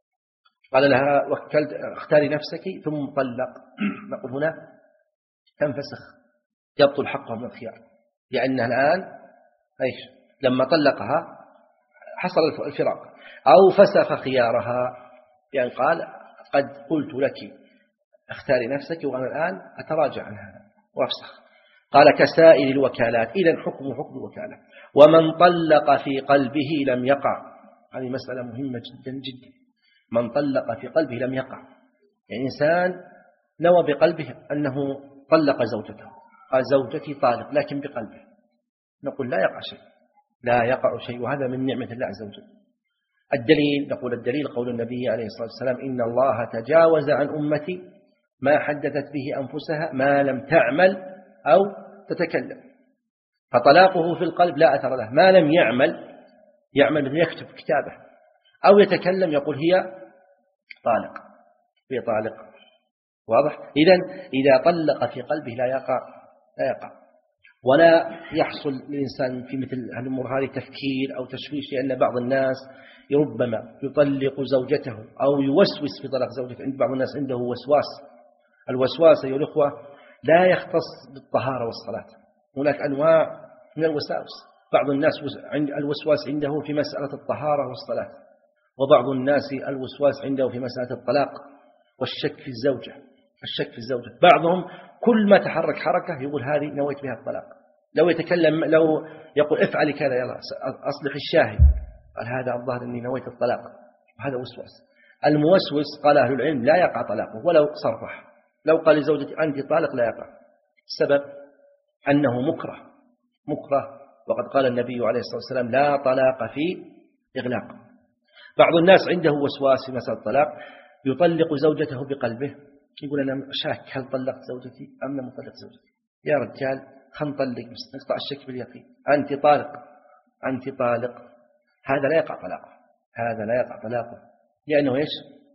قال لها وكلت اختاري نفسك ثم طلق، نقول هنا تنفسخ، يبطل حقها من الخيار، لأنها الآن إيش؟ لما طلقها حصل الفراق. أو فسخ خيارها، يعني قال قد قلت لك اختاري نفسك وأنا الآن أتراجع عن هذا وأفسخ. قال كسائر الوكالات، إذن حكم حكم الوكالة. ومن طلق في قلبه لم يقع، هذه مسألة مهمة جدا جدا. من طلق في قلبه لم يقع، يعني إنسان نوى بقلبه أنه طلق زوجته، قال زوجتي طالق، لكن بقلبه، نقول لا يقع شيء، لا يقع شيء، وهذا من نعمة الله عز وجل. الدليل، نقول الدليل قول النبي عليه الصلاة والسلام إن الله تجاوز عن أمتي ما حدثت به أنفسها ما لم تعمل أو تتكلم. فطلاقه في القلب لا أثر له، ما لم يعمل، يعمل مثل يكتب كتابه أو يتكلم يقول هي طالق، هي طالق، واضح؟ إذن إذا طلق في قلبه لا يقع لا يقع. ولا يحصل للإنسان في مثل الأمور هذه تفكير أو تشويش، لأن بعض الناس ربما يطلق زوجته أو يوسوس في طلاق زوجته. عند بعض الناس عنده وسواس. الوسواس أيها الأخوة لا يختص بالطهارة والصلاة، هناك أنواع من الوساوس. بعض الناس عند الوسواس عنده في مسألة الطهارة والصلاة، وبعض الناس الوسواس عنده في مسألة الطلاق والشك في الزوجة الشك في الزوجة بعضهم كل ما تحرك حركة يقول هذه نويت بها الطلاق. لو يتكلم لو يقول افعلي كذا يلا أصلح الشاهد، قال هذا الظاهر أني نويت الطلاق، وهذا وسواس. الموسوس قال أهل العلم لا يقع طلاقه ولو صرح، لو قال لزوجتي أنت طالق لا يقع. السبب أنه مكره مكره وقد قال النبي عليه الصلاة والسلام لا طلاق في إغلاق. بعض الناس عنده وسواس في مسألة الطلاق، يطلق زوجته بقلبه، يقول أنا شاك هل طلقت زوجتي أم لم أطلق زوجتي. يا رجال خل نطلق بس نقطع الشك باليقين، أنت طالق أنت طالق هذا لا يقع طلاقه هذا لا يقع طلاقه لأنه إيش؟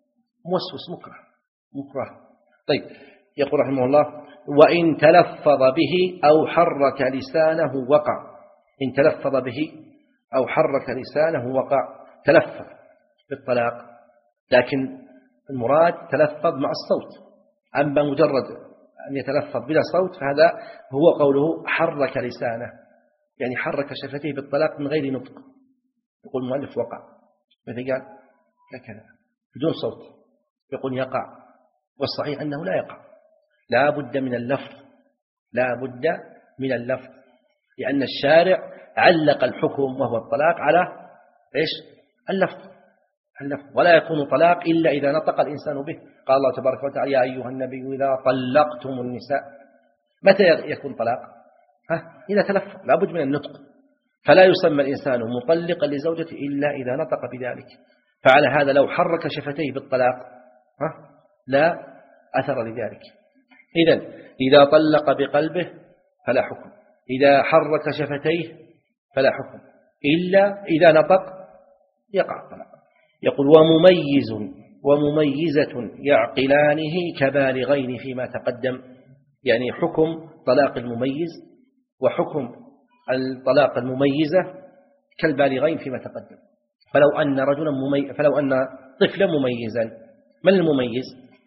موسوس مكره مكره. طيب يقول رحمه الله وإن تلفظ به أو حرك لسانه وقع. إن تلفظ به أو حرك لسانه وقع. تلفظ بالطلاق لكن المراد تلفظ مع الصوت، أما مجرد أن يتلفظ بلا صوت فهذا هو قوله حرك لسانه، يعني حرك شفتيه بالطلاق من غير نطق. يقول المؤلف وقع، مثل قال هكذا بدون صوت يقول يقع، والصحيح أنه لا يقع، لا بد من اللفظ لا بد من اللفظ لأن الشارع علق الحكم وهو الطلاق على إيش؟ اللفظ اللفظ ولا يكون طلاق إلا إذا نطق الإنسان به. قال الله تبارك وتعالى يا أيها النبي إذا طلقتم النساء. متى يكون طلاق؟ ها؟ إذا تلفظ، لا بد من النطق، فلا يسمى الإنسان مطلقا لزوجته إلا إذا نطق بذلك. فعلى هذا لو حرك شفتيه بالطلاق ها؟ لا أثر لذلك. إذن إذا طلق بقلبه فلا حكم، إذا حرك شفتيه فلا حكم، إلا إذا نطق يقع الطلاق. يقول ومميز ومميزة يعقلانه كبالغين فيما تقدم، يعني حكم طلاق المميز وحكم الطلاق المميزة كالبالغين فيما تقدم. فلو أن رجلا ممي... فلو أن طفلا مميزا، من المميز؟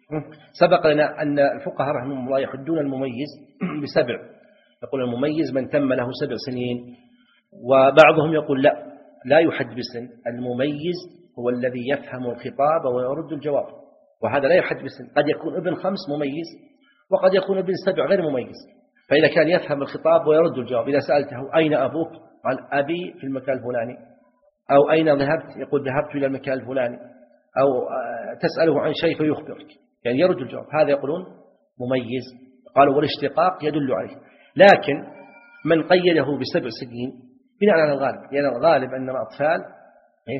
سبق لنا أن الفقهاء رحمهم الله يحدون المميز بسبع، يقول المميز من تم له سبع سنين، وبعضهم يقول لا لا يحد بسن، المميز هو الذي يفهم الخطاب ويرد الجواب، وهذا لا يحد بسن. قد يكون ابن خمس مميز وقد يكون ابن سبع غير مميز، فإذا كان يفهم الخطاب ويرد الجواب، إذا سألته أين أبوك قال أبي في المكان الفلاني، أو أين ذهبت يقول ذهبت إلى المكان الفلاني، أو تسأله عن شيء فيخبرك، يعني يرد الجواب، هذا يقولون مميز. قالوا والاشتقاق يدل عليه. لكن من قيده بسبع سنين بناء على الغالب، لأن يعني الغالب أن الأطفال إيش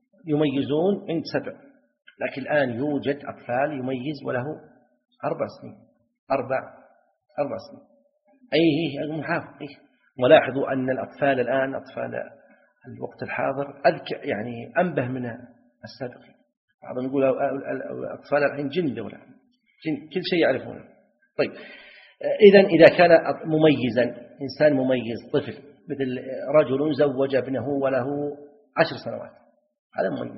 يميزون عند سبع، لكن الآن يوجد أطفال يميز وله أربع سنين أربع أربع سنين أيه المحافظ أيه. ولاحظوا أن الأطفال الآن أطفال الوقت الحاضر أذكى، يعني أنبه من السابقين. بعضهم يقول الأطفال الحين جن دولة جن، كل شيء يعرفونه. طيب إذن إذا كان مميزا إنسان مميز طفل مثل رجل زوج ابنه وله عشر سنوات، هذا مميز،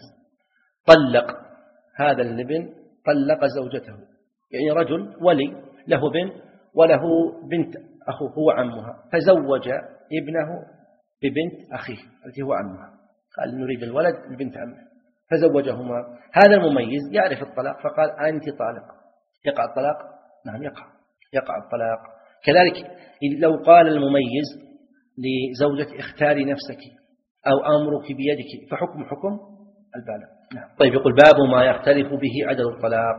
طلق هذا الابن طلق زوجته، يعني رجل ولي له بن وله بنت أخوه هو عمها، فزوج ابنه ببنت أخيه التي هو عمها، قال نريد الولد لبنت عمه فزوجهما. هذا المميز يعرف الطلاق فقال أنت طالق، يقع الطلاق؟ نعم يقع يقع الطلاق. كذلك لو قال المميز لزوجة اختاري نفسك أو أمرك بيدك فحكم حكم البالغ. نعم. طيب يقول باب ما يختلف به عدد الطلاق.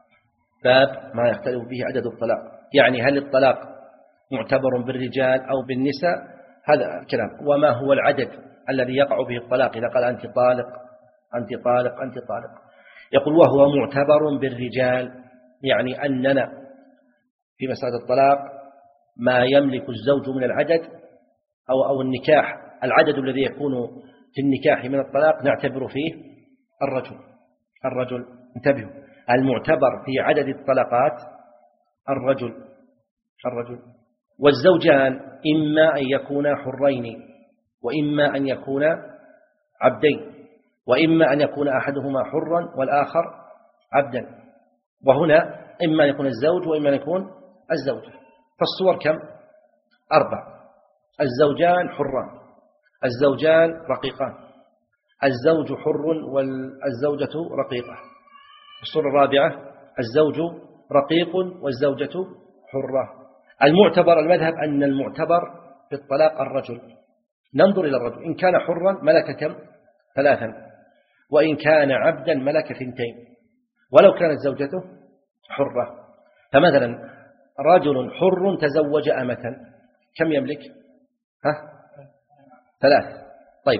باب ما يختلف به عدد الطلاق، يعني هل الطلاق معتبر بالرجال أو بالنساء، هذا الكلام. وما هو العدد الذي يقع به الطلاق إذا قال أنت طالق أنت طالق أنت طالق. يقول وهو معتبر بالرجال، يعني أننا في مسألة الطلاق ما يملك الزوج من العدد أو أو النكاح، العدد الذي يكون في النكاح من الطلاق نعتبر فيه الرجل الرجل انتبهوا، المعتبر في عدد الطلقات الرجل الرجل والزوجان إما أن يكونا حرين وإما أن يكونا عبدين وإما أن يكون أحدهما حرا والآخر عبدا، وهنا إما أن يكون الزوج وإما أن يكون الزوجة. فالصور كم؟ أربع: الزوجان حران، الزوجان رقيقان، الزوج حر والزوجة رقيقة. الصورة الرابعة: الزوج رقيق والزوجة حرة. المعتبر المذهب أن المعتبر في الطلاق الرجل، ننظر إلى الرجل، إن كان حرا ملك كم؟ ثلاثا، وإن كان عبدا ملك ثنتين، ولو كانت زوجته حرة. فمثلا رجل حر تزوج أمة، كم يملك؟ ها؟ ثلاث. طيب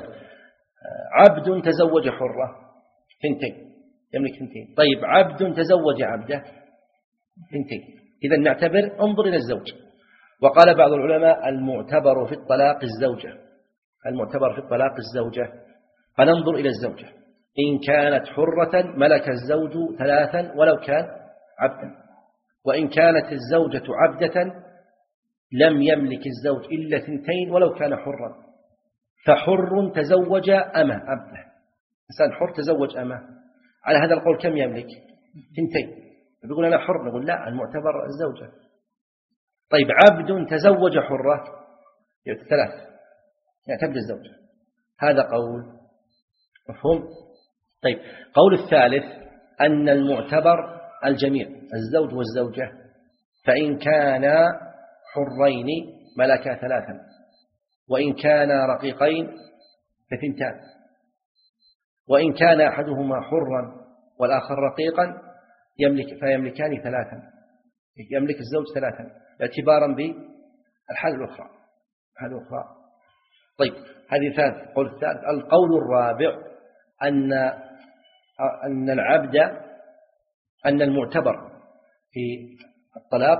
عبد تزوج حرة، ثنتين، يملك ثنتين. طيب عبد تزوج عبده، ثنتين. إذا نعتبر، انظر إلى الزوج. وقال بعض العلماء المعتبر في الطلاق الزوجة، المعتبر في الطلاق الزوجة. فننظر إلى الزوجة، إن كانت حرة ملك الزوج ثلاثا ولو كان عبدا، وإن كانت الزوجة عبدة لم يملك الزوج إلا ثنتين ولو كان حرا. فحر تزوج أمة عبده، إنسان حر تزوج أمة، على هذا القول كم يملك؟ ثنتين. بيقول أنا حر، نقول لا، المعتبر الزوجة. طيب عبد تزوج حرة، ثلاث، يعتبر الزوجة. هذا قول مفهوم. طيب قول الثالث أن المعتبر الجميع، الزوج والزوجة، فإن كان حرين ملكا ثلاثا، وإن كان رقيقين فثنتان، وإن كان أحدهما حرا والآخر رقيقا يملك فيملكان ثلاثا، يملك الزوج ثلاثا اعتبارا بالحالة الأخرى. الحالة الأخرى. طيب هذه ثالث. القول الثالث. القول الرابع أن أن العبد، أن المعتبر في الطلاق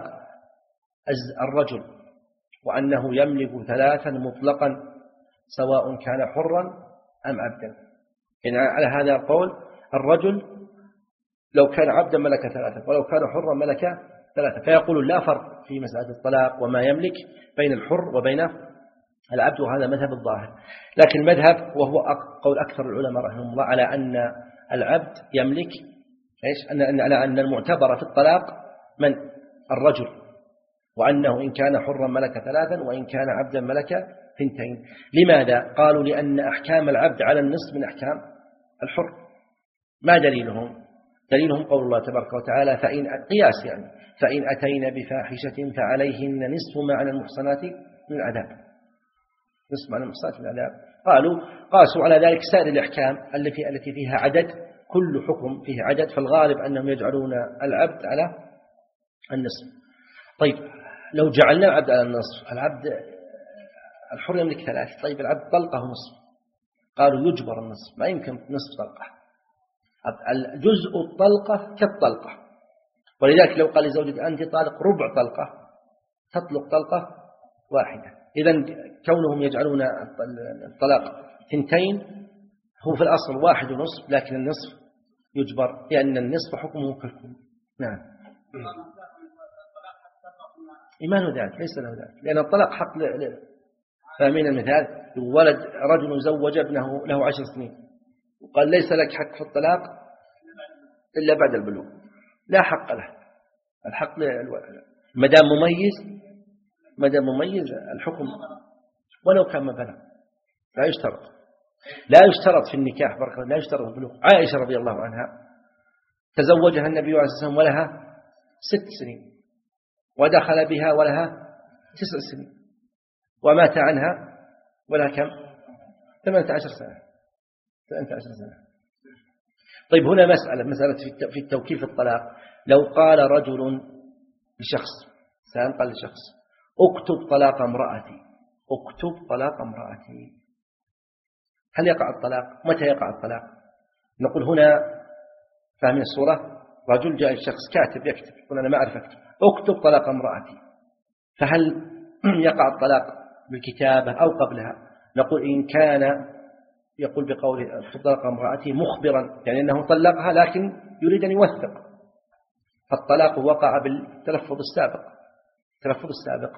الرجل، وأنه يملك ثلاثا مطلقا سواء كان حرا أم عبدا. يعني على هذا القول الرجل لو كان عبدا ملك ثلاثة، ولو كان حرا ملك ثلاثة. فيقول لا فرق في مسألة الطلاق وما يملك بين الحر وبين العبد، وهذا مذهب الظاهر. لكن المذهب وهو قول أكثر العلماء رحمهم الله على أن العبد يملك إيش؟ أن على أن المعتبر في الطلاق من؟ الرجل، وأنه إن كان حرا ملك ثلاثا وإن كان عبدا ملك ثنتين. لماذا؟ قالوا لأن أحكام العبد على النصف من أحكام الحر. ما دليلهم؟ دليلهم قول الله تبارك وتعالى فإن قياس يعني فإن أتينا بفاحشة فعليهن نصف ما على المحصنات من العذاب، نصف ما على المحصنات من العذاب. قالوا قاسوا على ذلك سائر الأحكام التي التي فيها عدد، كل حكم فيه عدد، فالغالب أنهم يجعلون العبد على النصف. طيب لو جعلنا العبد على النصف، العبد الحر يملك ثلاث، طيب العبد طلقه نصف، قالوا يجبر النصف، ما يمكن نصف طلقه، الجزء الطلقة كالطلقة. ولذلك لو قال لزوجك أنت طالق ربع طلقة تطلق طلقة واحدة. إذن كونهم يجعلون الطلاق ثنتين هو في الأصل واحد ونصف، لكن النصف يجبر لأن النصف حكمه كالكل. نعم. إيمان ذلك ليس له ذلك، لأن الطلاق حق ل... فمن المثال ولد رجل زوج ابنه له عشر سنين وقال ليس لك حق في الطلاق إلا بعد البلوغ، لا حق له، الحق مدام مميز، مدام مميز الحكم ولو كان ما بلغ، لا يشترط، لا يشترط في النكاح بركة، لا يشترط البلوغ. عائشة رضي الله عنها تزوجها النبي عليه الصلاة والسلام ولها ست سنين، ودخل بها ولها تسع سنين، ومات عنها ولها كم؟ ثمانية عشر سنة. ثمانية عشر سنة. طيب هنا مسألة مسألة في التوكيل في الطلاق. لو قال رجل لشخص، سأل قال لشخص اكتب طلاق امرأتي، اكتب طلاق امرأتي، هل يقع الطلاق؟ متى يقع الطلاق؟ نقول هنا فاهمين الصورة؟ رجل جاء الشخص كاتب يكتب، يقول أنا ما أعرف أكتب، اكتب طلاق امرأتي، فهل يقع الطلاق بالكتابة أو قبلها؟ نقول إن كان يقول بقول طلاق امرأتي مخبرا، يعني أنه طلقها لكن يريد أن يوثق، فالطلاق وقع بالتلفظ السابق، التلفظ السابق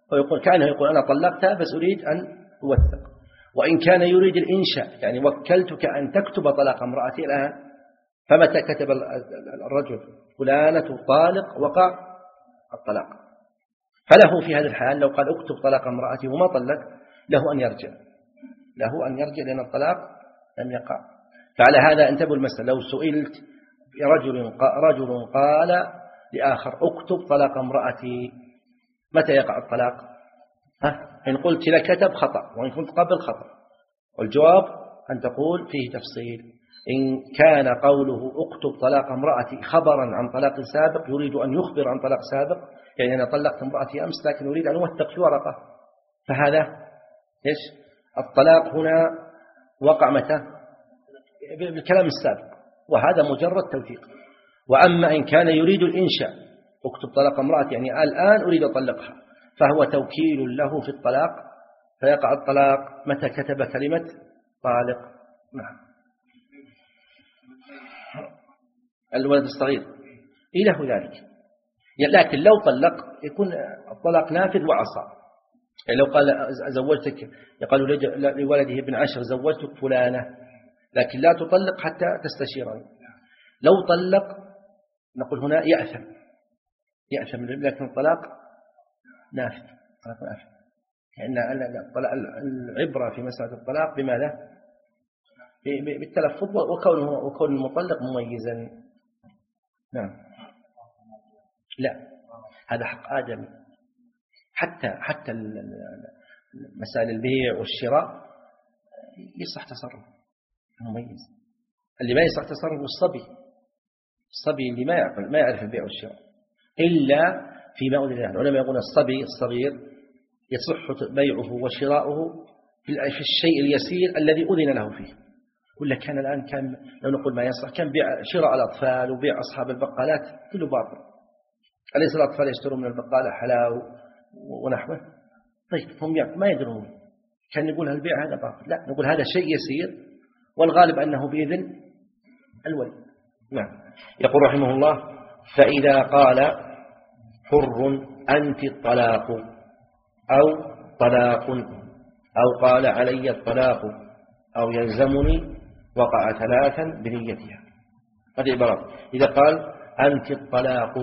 ويقول كأنه يقول أنا طلقتها بس أريد أن أوثق. وإن كان يريد الإنشاء يعني وكلتك أن تكتب طلاق امرأتي الآن، فمتى كتب الرجل فلانة طالق وقع الطلاق، فله في هذه الحال لو قال اكتب طلاق امرأتي وما طلق له أن يرجع، له أن يرجع لأن الطلاق لم يقع. فعلى هذا انتبهوا المسألة. لو سئلت رجل رجل قال لآخر اكتب طلاق امرأتي، متى يقع الطلاق؟ ها؟ إن قلت لك كتب خطأ، وإن كنت قبل خطأ. والجواب أن تقول فيه تفصيل. إن كان قوله اكتب طلاق امرأتي خبرا عن طلاق سابق يريد أن يخبر عن طلاق سابق، يعني أنا طلقت امرأتي أمس لكن أريد أن أوثق في ورقة، فهذا إيش؟ الطلاق هنا وقع متى؟ بالكلام السابق، وهذا مجرد توثيق. وأما إن كان يريد الإنشاء اكتب طلاق امرأتي يعني الآن أريد أطلقها، فهو توكيل له في الطلاق، فيقع الطلاق متى كتب كلمة طالق. نعم. الولد الصغير إله ذلك، لكن لو طلق يكون الطلاق نافذ وعصى. يعني لو قال زوجتك، يقال لولده ابن عشر زوجتك فلانة، لكن لا تطلق حتى تستشيرني. لو طلق نقول هنا يأثم يأثم لكن الطلاق نافذ. الطلاق نافذ لأن العبرة في مسألة الطلاق بماذا؟ بالتلفظ وكونه وكون المطلق مميزا. نعم. لا، هذا حق آدمي. حتى حتى مسائل البيع والشراء يصح تصرف مميز. اللي ما يصح تصرف الصبي، الصبي اللي ما يعرف ما يعرف البيع والشراء إلا فيما أذن له. العلماء يقولون الصبي الصغير يصح بيعه وشراؤه في الشيء اليسير الذي أذن له فيه. ولا كان الآن كان لو نقول ما يصح كان بيع شراء الأطفال وبيع أصحاب البقالات كله باطل. أليس الأطفال يشترون من البقالة حلاو ونحوه؟ طيب هم ما يدرون، كان نقول البيع هذا باطل. لا، نقول هذا شيء يسير والغالب أنه بإذن الولي. نعم. يقول رحمه الله: فإذا قال حر أنت الطلاق أو طلاق أو قال علي الطلاق أو يلزمني وقع ثلاثا بنيتها. هذه عبارة. إذا قال أنت الطلاق،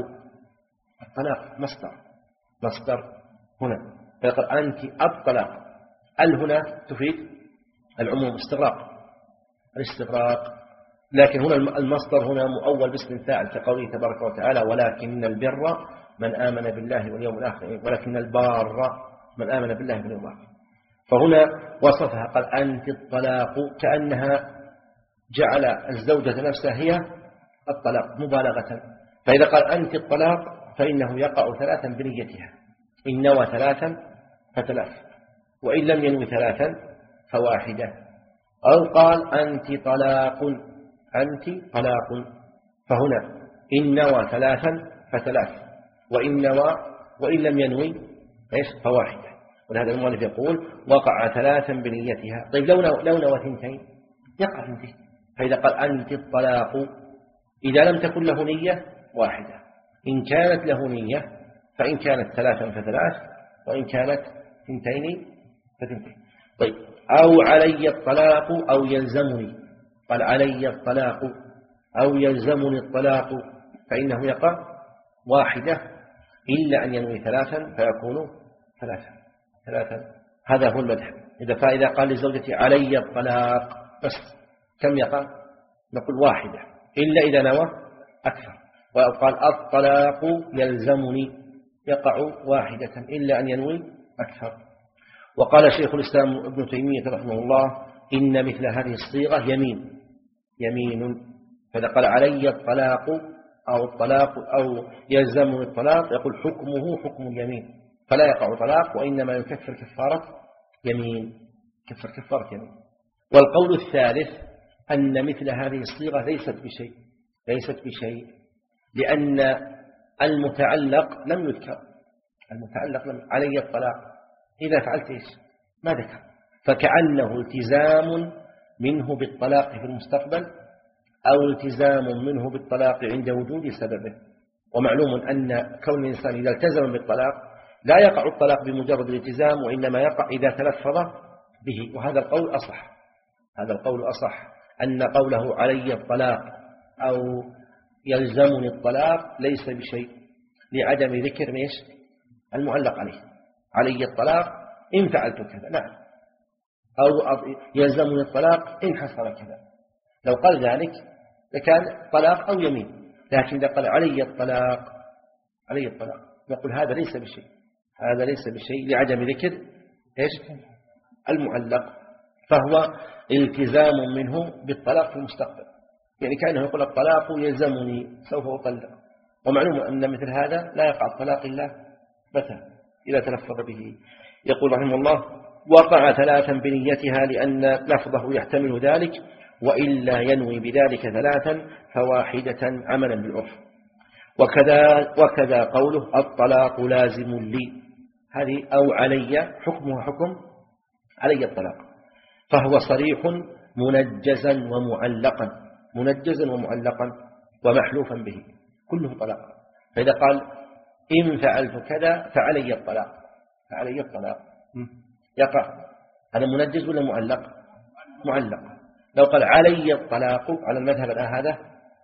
الطلاق مصدر مصدر هنا، فيقول أنت الطلاق، ال هنا تفيد العموم استغراق الاستغراق، لكن هنا المصدر هنا مؤول باسم فاعل كقوله تبارك وتعالى: ولكن البر من آمن بالله واليوم الآخر، ولكن البار من آمن بالله واليوم الآخر. فهنا وصفها قال أنت الطلاق، كأنها جعل الزوجة نفسها هي الطلاق مبالغة. فإذا قال أنت الطلاق فإنه يقع ثلاثا بنيتها، إن نوى ثلاثا فثلاث، وإن لم ينوي ثلاثا فواحدة. أو قال أنت طلاق، أنت طلاق، فهنا إن نوى ثلاثا فثلاث، وإن نوى وإن لم ينوي فواحدة. ولهذا المؤلف يقول وقع ثلاثا بنيتها. طيب لو نوى لو نوى ثنتين يقع ثنتين. فإذا قال أنت الطلاق إذا لم تكن له نية واحدة، إن كانت له نية فإن كانت ثلاثا فثلاث، وإن كانت ثنتين فثنتين. طيب أو علي الطلاق أو يلزمني، قال علي الطلاق أو يلزمني الطلاق، فإنه يقع واحدة إلا أن ينوي ثلاثا فيكون ثلاثا ثلاثا. هذا هو المدح. إذا فإذا قال لزوجتي علي الطلاق بس كم يقع؟ نقول واحدة إلا إذا نوى أكثر. وقال الطلاق يلزمني يقع واحدة إلا أن ينوي أكثر. وقال شيخ الإسلام ابن تيمية رحمه الله إن مثل هذه الصيغة يمين يمين. فإذا قال علي الطلاق أو الطلاق أو يلزمني الطلاق يقول حكمه حكم اليمين، فلا يقع طلاق وإنما يكفر كفارة يمين، كفر كفارة يمين. والقول الثالث أن مثل هذه الصيغة ليست بشيء ليست بشيء لأن المتعلق لم يذكر، المتعلق لم علي الطلاق، إذا فعلت إيش ما ذكر، فكأنه التزام منه بالطلاق في المستقبل أو التزام منه بالطلاق عند وجود سببه. ومعلوم أن كون الإنسان إذا التزم بالطلاق لا يقع الطلاق بمجرد الالتزام، وإنما يقع إذا تلفظ به. وهذا القول أصح، هذا القول أصح، أن قوله علي الطلاق أو يلزمني الطلاق ليس بشيء لعدم ذكر ميش المعلق عليه. علي الطلاق إن فعلت كذا، نعم، أو يلزمني الطلاق إن حصل كذا. لو قال ذلك لكان طلاق أو يمين، لكن إذا قال علي الطلاق علي الطلاق نقول هذا ليس بشيء، هذا ليس بشيء لعدم ذكر إيش المعلق، فهو التزام منه بالطلاق في المستقبل. يعني كأنه يقول الطلاق يلزمني سوف أطلق، ومعلوم أن مثل هذا لا يقع الطلاق إلا متى إذا تلفظ به. يقول رحمه الله وقع ثلاثا بنيتها لأن لفظه يحتمل ذلك، وإلا ينوي بذلك ثلاثا فواحدة عملا بالعرف. وكذا, وكذا قوله الطلاق لازم لي، هذه أو علي حكمها حكم علي الطلاق، فهو صريح منجزا ومعلقا، منجزا ومعلقا ومحلوفا به، كله طلاق. فإذا قال إن فعلت كذا فعلي الطلاق، فعلي الطلاق يقع، هذا منجز ولا معلق؟ معلق. لو قال علي الطلاق على المذهب الآن هذا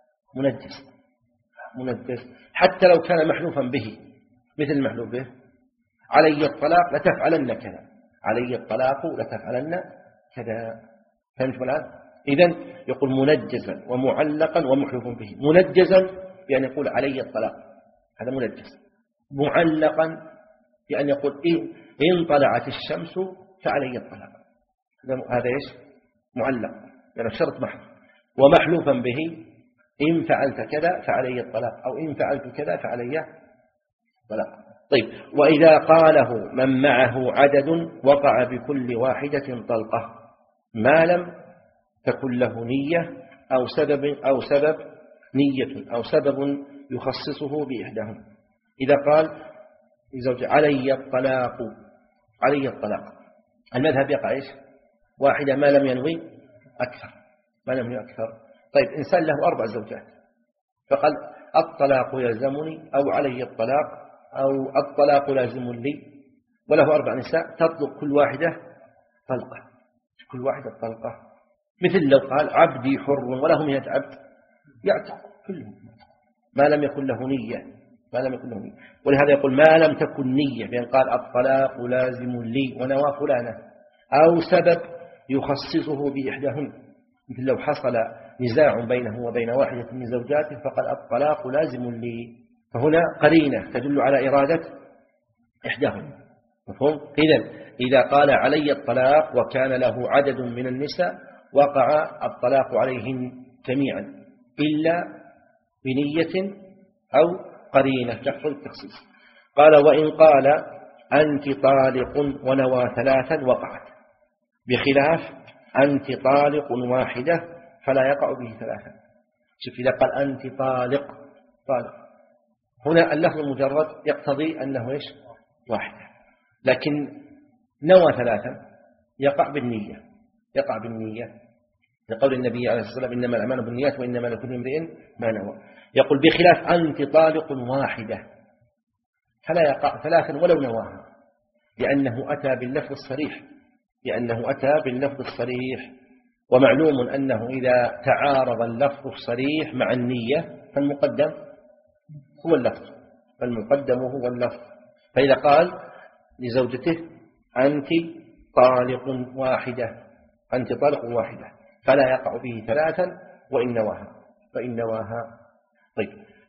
منجز، منجز حتى لو كان محلوفا به، مثل المحلوف به علي الطلاق لتفعلن كذا، علي الطلاق لتفعلن كذا. فهمتم الآن؟ إذن يقول منجزا ومعلقا ومحلوف به. منجزا بأن يقول علي الطلاق، هذا منجز. معلقا بأن يقول إن طلعت الشمس فعلي الطلاق، هذا إيش معلق، يعني شرط محل. ومحلوفا به إن فعلت كذا فعلي الطلاق، أو إن فعلت كذا فعلي الطلاق. طيب، وإذا قاله من معه عدد وقع بكل واحدة طلقة ما لم تكن له نية أو سبب أو سبب نية أو سبب يخصصه بإحداهم. إذا قال لزوج علي الطلاق، علي الطلاق، المذهب يقع إيش واحدة ما لم ينوي أكثر، ما لم ينوي أكثر. طيب، إنسان له أربع زوجات فقال الطلاق يلزمني أو علي الطلاق أو الطلاق لازم لي، وله أربع نساء تطلق كل واحدة طلقة، كل واحدة طلقة. مثل لو قال عبدي حر وله مئة عبد يعتق كلهم ما لم يكن له نية، ما لم يكن له نية. ولهذا يقول ما لم تكن نية، بأن قال الطلاق لازم لي ونوى فلانة، أو سبب يخصصه بإحداهن، مثل لو حصل نزاع بينه وبين واحدة من زوجاته فقال الطلاق لازم لي، فهنا قرينة تدل على إرادة إحداهن. مفهوم؟ إذن إذا قال علي الطلاق وكان له عدد من النساء وقع الطلاق عليهن جميعا إلا بنية أو قرينة تحصل التخصيص. قال وإن قال أنت طالق ونوى ثلاثا وقعت، بخلاف أنت طالق واحدة فلا يقع به ثلاثا. شوف، إذا قال أنت طالق طالق هنا اللفظ المجرد يقتضي أنه إيش واحدة، لكن نوى ثلاثا يقع بالنية، يقع بالنية لقول النبي عليه الصلاة والسلام إنما الأعمال بالنيات وإنما لكل امرئ ما نوى. يقول بخلاف أنت طالق واحدة فلا يقع ثلاثا ولو نواها، لأنه أتى باللفظ الصريح، لأنه أتى باللفظ الصريح. ومعلوم أنه إذا تعارض اللفظ الصريح مع النية فالمقدم هو اللفظ، فالمقدم هو اللفظ. فإذا قال لزوجته أنت طالق واحدة، أنت طالق واحدة فلا يقع به ثلاثا وإن نواها، فإن نواها. طيب،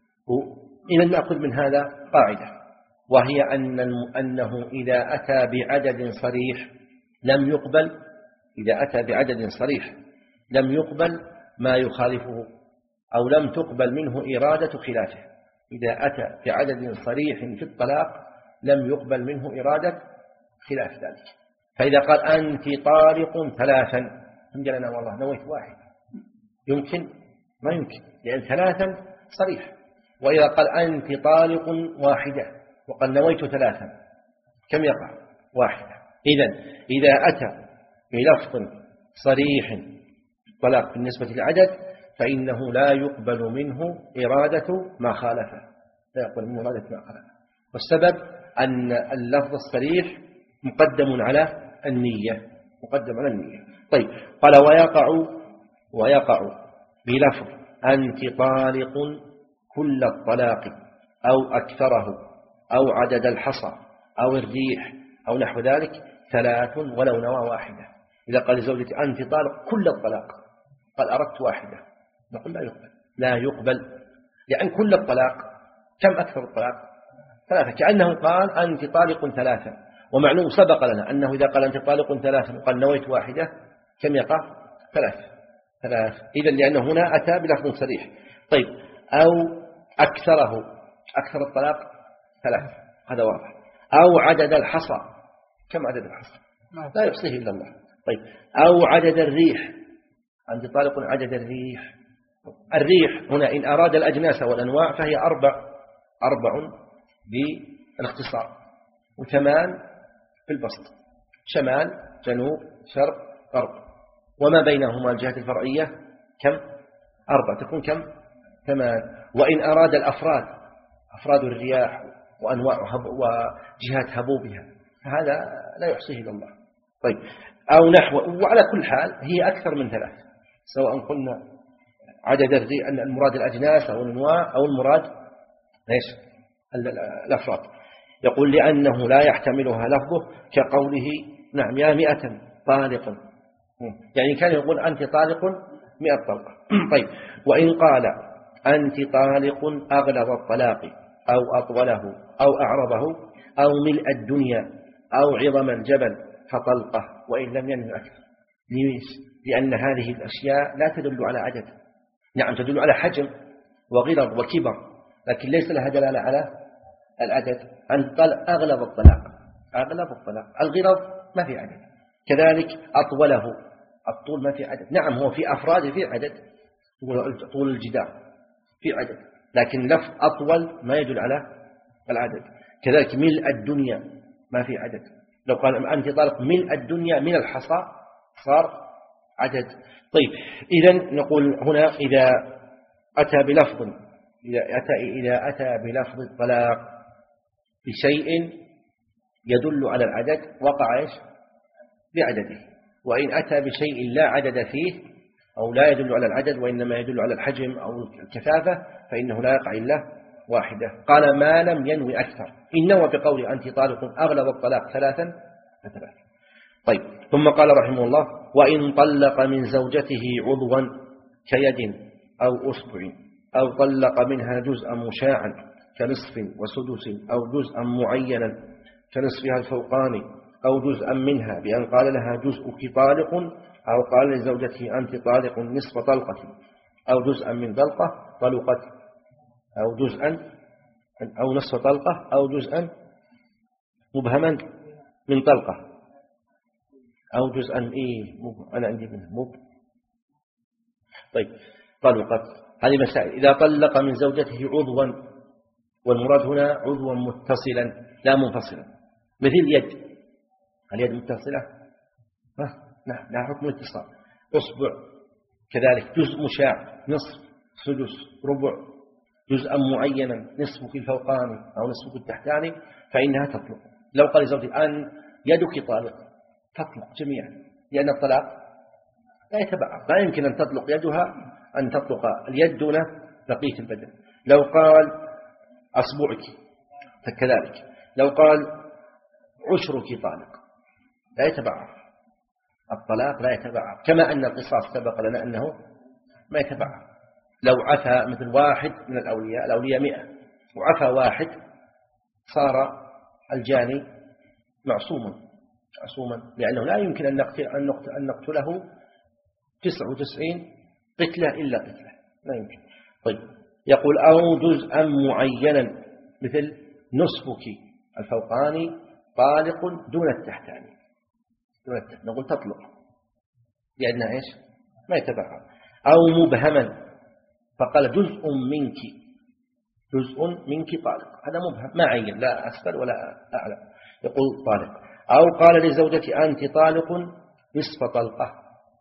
إذا نأخذ من هذا قاعدة، وهي أن أنه إذا أتى بعدد صريح لم يقبل، إذا أتى بعدد صريح لم يقبل ما يخالفه أو لم تقبل منه إرادة خلافه. إذا أتى بعدد صريح في الطلاق لم يقبل منه إرادة خلاف ذلك. فإذا قال أنت طالق ثلاثا قال أنا والله نويت واحد، يمكن؟ ما يمكن، لأن ثلاثا صريح. وإذا قال أنت طالق واحدة وقال نويت ثلاثا كم يقع؟ واحدة. إذن إذا أتى بلفظ صريح طلاق بالنسبة للعدد فإنه لا يقبل منه إرادة ما خالفه، لا يقبل منه إرادة ما خالفه. والسبب أن اللفظ الصريح مقدم على النية، مقدم على النية. طيب قال ويقع ويقع بلفظ أنت طالق كل الطلاق أو أكثره أو عدد الحصى أو الريح أو نحو ذلك ثلاث ولو نوى واحدة. إذا قال لزوجتي أنت طالق كل الطلاق، قال أردت واحدة، نقول لا يقبل، لا يقبل، لأن كل الطلاق كم أكثر الطلاق؟ ثلاثة، كأنه قال أنت طالق ثلاثة، ومعلوم سبق لنا أنه إذا قال أنت طالق ثلاثة وقال نويت واحدة كم يقع؟ ثلاث ثلاث إذا لأنه هنا أتى بلفظ صريح. طيب أو أكثره، أكثر الطلاق ثلاث، هذا واضح. أو عدد الحصى، كم عدد الحصى؟ لا يحصيه إلا الله. طيب أو عدد الريح، أنت طالق عدد الريح. الريح هنا إن أراد الأجناس والأنواع فهي أربع، أربع بالاختصار، وثمان في البسط، شمال جنوب شرق غرب، وما بينهما الجهات الفرعية كم؟ أربع، تكون كم؟ ثمان. وإن أراد الأفراد، أفراد الرياح وأنواع وجهات هبوبها، فهذا لا يحصيه إلا الله. طيب أو نحو، وعلى كل حال هي أكثر من ثلاث، سواء قلنا عدد أن المراد الأجناس أو الأنواع أو المراد ليش الأفراد. يقول لأنه لا يحتملها لفظه كقوله نعم يا مئة طالق، يعني كان يقول أنت طالق مئة طلقة. طيب وإن قال أنت طالق أغلظ الطلاق أو أطوله أو أعرضه أو ملء الدنيا أو عظم الجبل فطلقه وإن لم ينه أكثر. ليش؟ لأن هذه الأشياء لا تدل على عدد، نعم تدل على حجم وغلظ وكبر، لكن ليس لها دلالة على العدد. أن أغلظ الطلاق، أغلظ الطلاق، الغلظ ما في عدد، كذلك أطوله، الطول ما في عدد، نعم هو في أفراد في عدد، طول الجدار في عدد، لكن لفظ أطول ما يدل على العدد. كذلك ملء الدنيا ما في عدد، لو قال أنت طالق ملء الدنيا من الحصى صار عدد. طيب إذا نقول هنا إذا أتى بلفظ، إذا أتى, إذا أتى بلفظ الطلاق بشيء يدل على العدد وقع إيش؟ بعدده. وإن أتى بشيء لا عدد فيه أو لا يدل على العدد وإنما يدل على الحجم أو الكثافة فإنه لا يقع إلا واحدة. قال ما لم ينوي أكثر، إن نوى بقول أنت طالق أغلظ الطلاق ثلاثا فثلاث. طيب ثم قال رحمه الله وإن طلق من زوجته عضوا كيد أو أصبع أو طلق منها جزءا مشاعا كنصف وسدس أو جزءا معينا كنصفها الفوقاني أو جزءا منها بأن قال لها جزءك طالق أو قال لزوجته أنت طالق نصف طلقة أو جزءا من طلقة طلقت أو جزءا أو نصف طلقة أو جزءا مبهما من طلقة أو جزءا إيه مب... أنا عندي منه مب. طيب طلقت، هذه مسائل. إذا طلق من زوجته عضوا، والمراد هنا عضوا متصلا لا منفصلا، مثل اليد، اليد متصلة نعم لا حكم الاتصال. أصبع كذلك جزء مشاع نصف سدس ربع جزءا معينا نصفك الفوقاني أو نصفك التحتاني فإنها تطلق. لو قال زوجي أن يدك طالق تطلق جميعا، لأن الطلاق لا يتبعض، لا يمكن أن تطلق يدها أن تطلق اليد دون بقية البدن. لو قال أصبعك فكذلك، لو قال عشرك طالق لا يتبعض، الطلاق لا يتبعض، كما أن القصاص سبق لنا أنه ما يتبعض. لو عفى مثل واحد من الأولياء، الأولياء مئة وعفى واحد صار الجاني معصوما معصوما، لأنه لا يمكن أن نقتل أن نقتله تسعة وتسعين قتلة إلا قتلة، لا يمكن. طيب يقول أو جزءا معينا مثل نصفك الفوقاني طالق دون التحتاني، دون التحتاني نقول تطلق لأنها إيش ما يتبعها. أو مبهما فقال جزء منك، جزء منك طالق، هذا مبهم ما عين لا أسفل ولا أعلى، يقول طالق. أو قال لزوجتي أنت طالق نصف طلقة،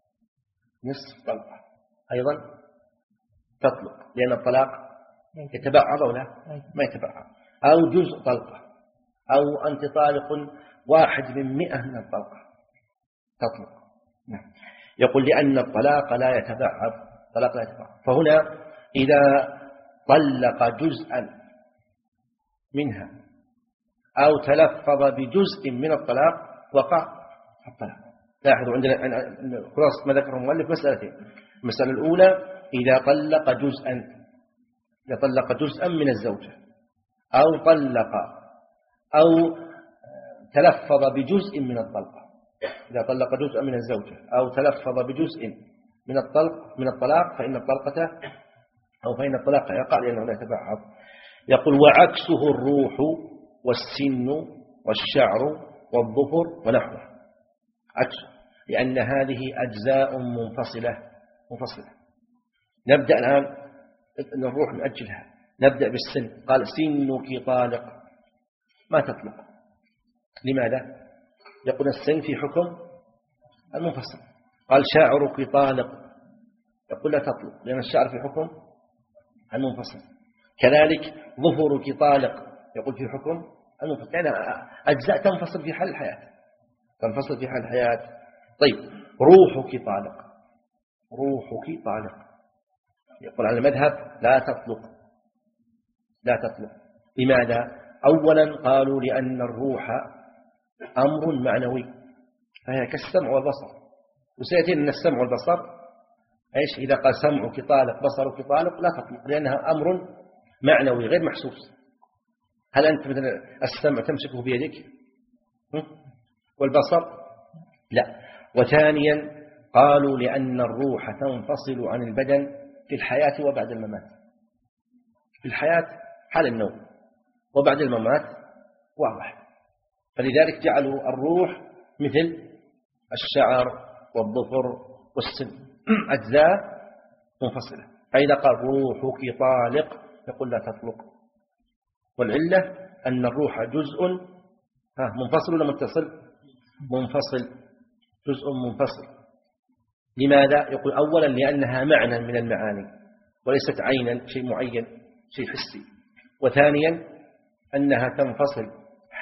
نصف طلقة أيضا تطلق، لأن الطلاق يتبعض ولا ما يتبعض. أو جزء طلقة أو أنت طالق واحد من مئة من الطلقة تطلق. نعم. يقول لأن الطلاق لا يتبعض، طلاق لا يتبعض. فهنا إذا طلق جزءا منها أو تلفظ بجزء من الطلاق وقع الطلاق. لاحظوا عندنا خلاص ما ذكر المؤلف مسألتين. المسألة الأولى إذا طلق جزءا، إذا طلق جزءا من الزوجة أو طلق أو تلفظ بجزء من الطلقة، إذا طلق جزءا من الزوجة أو تلفظ بجزء من الطلق من الطلاق فإن الطلقة أو فإن الطلاق يقع لأنه لا يتبعض. يقول وعكسه الروح والسن والشعر والظفر ونحوه، عكس، لأن هذه أجزاء منفصلة منفصلة. نبدأ الآن أن الروح نأجلها، نبدأ بالسن. قال سنك طالق، ما تطلق. لماذا؟ يقول السن في حكم المنفصل. قال شعرك طالق، يقول لا تطلق لأن الشعر في حكم المنفصل. كذلك ظفرك طالق، يقول في حكم المنفصل، يعني أجزاء تنفصل في حال الحياة، تنفصل في حال الحياة. طيب روحك طالق، روحك طالق، يقول على المذهب لا تطلق، لا تطلق. لماذا؟ أولا قالوا لأن الروح أمر معنوي فهي كالسمع والبصر، وسيأتي أن السمع والبصر إيش؟ إذا قال سمعك طالق بصرك طالق لا تطلق، لأنها أمر معنوي غير محسوس. هل أنت مثلا السمع تمسكه بيدك والبصر؟ لا. وثانيا قالوا لأن الروح تنفصل عن البدن في الحياة وبعد الممات. في الحياة حال النوم، وبعد الممات واضح. فلذلك جعلوا الروح مثل الشعر والظفر والسن، أجزاء منفصلة. فإذا قال روحك طالق يقول لا تطلق. والعلة أن الروح جزء منفصل ولا متصل؟ منفصل، جزء منفصل. لماذا؟ يقول أولا لأنها معنى من المعاني وليست عينا، شيء معين، شيء حسي. وثانيا أنها تنفصل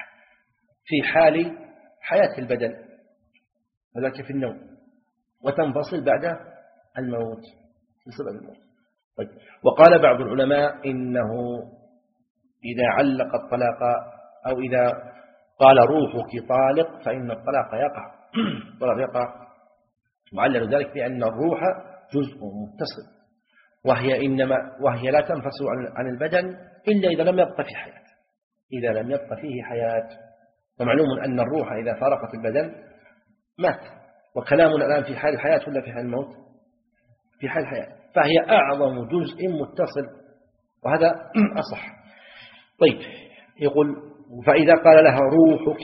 في حال حياة البدن وذلك في النوم، وتنفصل بعد الموت بسبب الموت. طيب. وقال بعض العلماء إنه إذا علق الطلاق أو إذا قال روحك طالق فإن الطلاق يقع، الطلاق يقع. وعلل ذلك بأن الروح جزء متصل، وهي إنما وهي لا تنفصل عن البدن إلا إذا لم يبقى في حياة، إذا لم يبقى فيه حياة. ومعلوم أن الروح إذا فارقت البدن مات. وكلامنا الآن في حال الحياة ولا في حال الموت؟ في حال الحياة، فهي أعظم جزء متصل، وهذا أصح. طيب. يقول فإذا قال لها روحك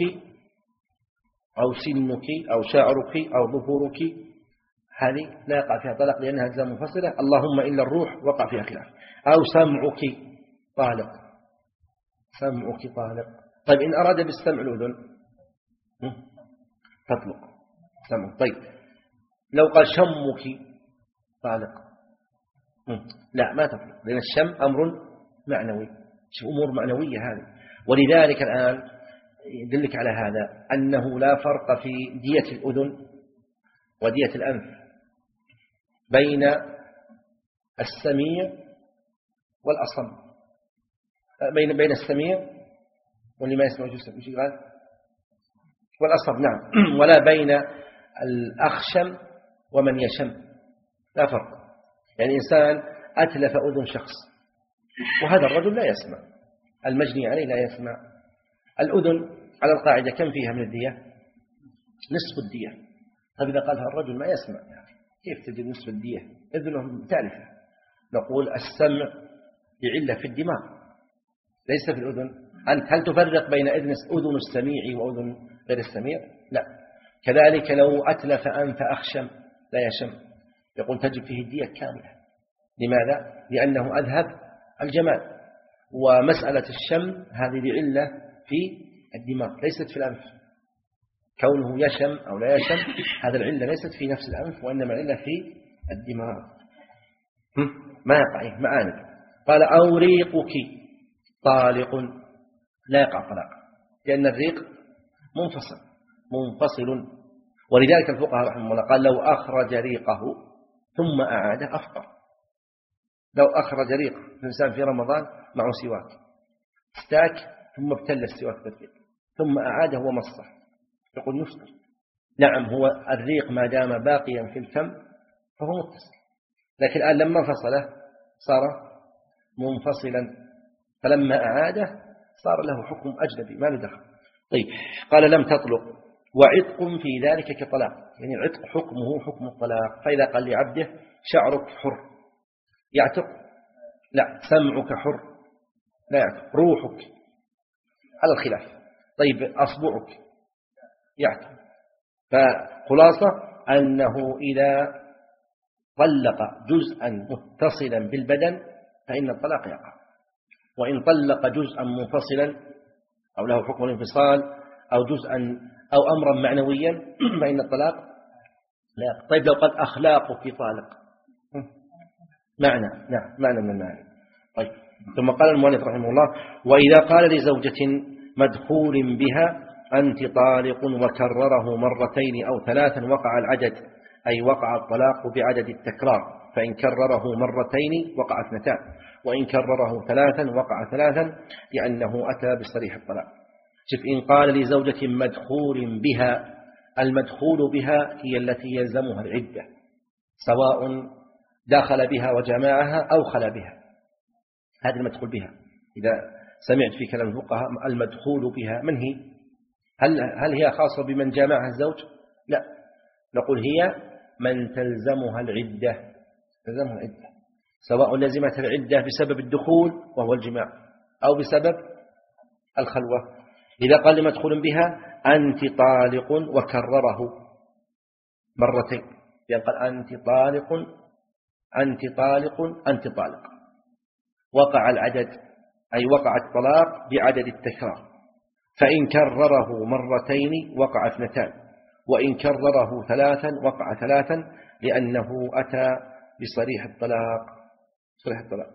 أو سنك أو شعرك أو ظفورك هذه لا يقع فيها طلاق لأنها أجزاء منفصلة، اللهم إلا الروح وقع فيها خلاف. أو سمعك طالق، سمعك طالق. طيب إن أراد بالسمع الأذن تطلق سمع. طيب لو قال شمك طالق لا ما تطلق، لأن الشم أمر معنوي، أمور معنوية هذه. ولذلك الآن يدلك على هذا أنه لا فرق في دية الأذن ودية الأنف بين السميع والأصم، بين بين السميع واللي ما يسمع وش قال والأصم. نعم. ولا بين الأخشم ومن يشم، لا فرق. يعني إنسان أتلف أذن شخص وهذا الرجل لا يسمع، المجني عليه لا يسمع. الأذن على القاعدة كم فيها من الدية؟ نصف الدية. طيب إذا قالها الرجل ما يسمع كيف تجد نصف الدية؟ إذنه تالفة. نقول السمع بعلة في الدماغ ليس في الأذن. أنت هل تفرق بين أذن أذن السميع وأذن غير السميع؟ لا. كذلك لو أتلف أنف أخشم لا يشم يقول تجب فيه الدية كاملة. لماذا؟ لأنه أذهب الجمال. ومسألة الشم هذه بعلة في الدماغ ليست في الأنف. كونه يشم أو لا يشم هذا العلة ليست في نفس الأنف وإنما العلة في الدماغ. ما يقع معاني. قال أو ريقك طالق لا يقع طلاق. لأن الريق منفصل منفصل. ولذلك الفقهاء رحمه الله قال لو أخرج ريقه ثم أعاده أفطر. لو أخرج ريق الإنسان في رمضان معه سواك استاك ثم ابتل السواك بالريق ثم أعاده ومصه يقول يفطر. نعم هو الريق ما دام باقيا في الفم فهو متصل، لكن الآن لما فصله صار منفصلا، فلما أعاده صار له حكم أجنبي ما له دخل. طيب قال لم تطلق وعتق في ذلك كطلاق، يعني العتق حكمه حكم الطلاق. فإذا قال لعبده شعرك حر يعتق؟ لا. سمعك حر لا يعتق. روحك على الخلاف. طيب أصبعك يعتق. فخلاصة أنه إذا طلق جزءا متصلا بالبدن فإن الطلاق يقع، وإن طلق جزءا منفصلا أو له حكم الانفصال أو جزءا أو أمرا معنويا فإن الطلاق لا يقع. طيب لو قال أخلاقك طالق معنى نعم معنى من المعنى. طيب ثم قال المؤلف رحمه الله وإذا قال لزوجة مدخول بها أنت طالق وكرره مرتين أو ثلاثا وقع العدد، أي وقع الطلاق بعدد التكرار، فإن كرره مرتين وقع اثنتان، وإن كرره ثلاثا وقع ثلاثا لأنه أتى بصريح الطلاق. شوف إن قال لزوجة مدخول بها، المدخول بها هي التي يلزمها العدة سواء دخل بها وجماعها أو خلا بها، هذا المدخول بها. إذا سمعت في كلام الفقهاء المدخول بها من هي؟ هل, هل هي خاصة بمن جامعها الزوج؟ لا، نقول هي من تلزمها العدة، تلزمها العدة سواء لزمت العدة بسبب الدخول وهو الجماع أو بسبب الخلوة. إذا قال لمدخول بها أنت طالق وكرره مرتين، يعني قال أنت طالق أنت طالق أنت طالق، وقع العدد أي وقع الطلاق بعدد التكرار، فإن كرره مرتين وقع اثنتان، وإن كرره ثلاثا وقع ثلاثا لأنه أتى بصريح الطلاق. صريح الطلاق.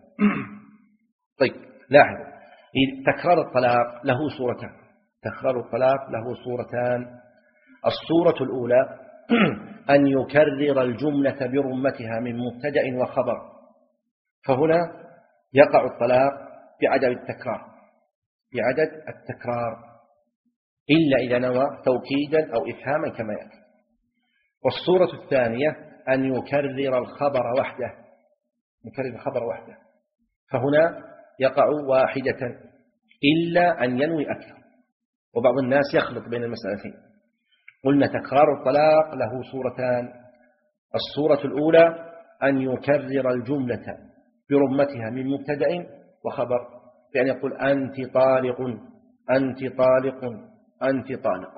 طيب لاحظ تكرار الطلاق له صورتان، تكرار الطلاق له صورتان. الصورة الأولى أن يكرر الجملة برمتها من مبتدأ وخبر، فهنا يقع الطلاق بعدد التكرار بعدد التكرار إلا إذا نوى توكيدا أو إفهاما كما يأتي. والصورة الثانية أن يكرر الخبر وحده، يكرر الخبر وحده، فهنا يقع واحدة إلا أن ينوي أكثر. وبعض الناس يخلط بين المسألتين. قلنا تكرار الطلاق له صورتان، الصورة الأولى أن يكرر الجملة برمتها من مبتدأ وخبر، يعني يقول أنت طالق أنت طالق أنت طالق.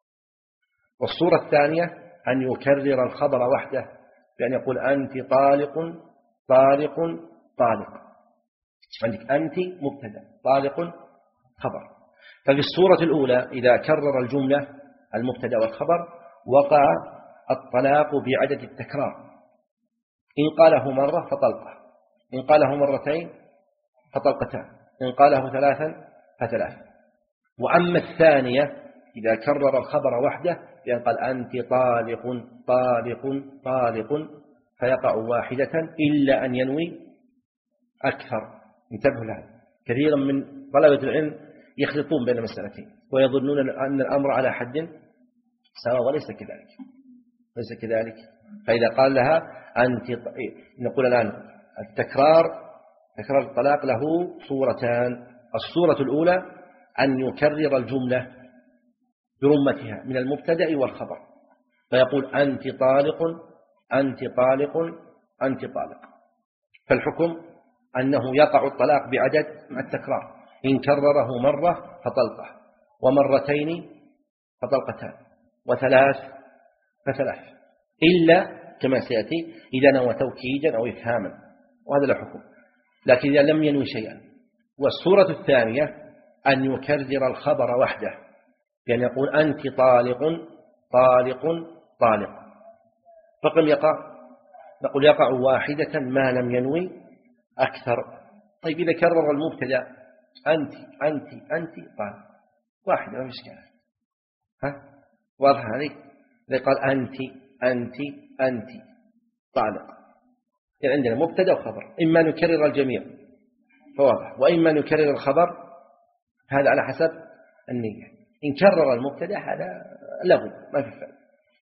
والصورة الثانية أن يكرر الخبر وحده، يعني يقول أنت طالق طالق طالق، عندك أنت مبتدأ طالق خبر. ففي الصورة الأولى إذا كرر الجملة المبتدأ والخبر وقع الطلاق بعدد التكرار، إن قاله مرة فطلقة، إن قاله مرتين فطلقتان، إن قاله ثلاثا فثلاث. وأما الثانية إذا كرر الخبر وحده يعني قال أنت طالق طالق طالق فيقع واحدة إلا أن ينوي أكثر. انتبهوا لها، كثيرا من طلبة العلم يخلطون بين المسألتين ويظنون أن الأمر على حد سواء، وليس كذلك ليس كذلك. فإذا قال لها أنت نقول الآن التكرار تكرار الطلاق له صورتان، الصورة الأولى أن يكرر الجملة برمتها من المبتدأ والخبر، فيقول أنت طالق أنت طالق أنت طالق، فالحكم أنه يقع الطلاق بعدد مع التكرار، إن كرره مرة فطلقة، ومرتين فطلقتان، وثلاث فثلاث، إلا كما سيأتي إذا نوى توكيدا أو إفهاما، وهذا له حكم. لكن إذا لم ينوي شيئا. والصورة الثانية أن يكرر الخبر وحده، يعني يقول أنت طالق طالق طالق، فكم يقع؟ نقول يقع واحدة ما لم ينوي أكثر. طيب إذا كرر المبتدأ أنت أنت أنت طالق، واحدة ما في إشكال. ها واضح هذه؟ إذا قال أنت أنت أنت طالق، يعني عندنا مبتدأ وخبر، إما نكرر الجميع فواضح، وإما نكرر الخبر، هذا على حسب النية. إن كرر المبتدأ هذا لغو ما في فائدة.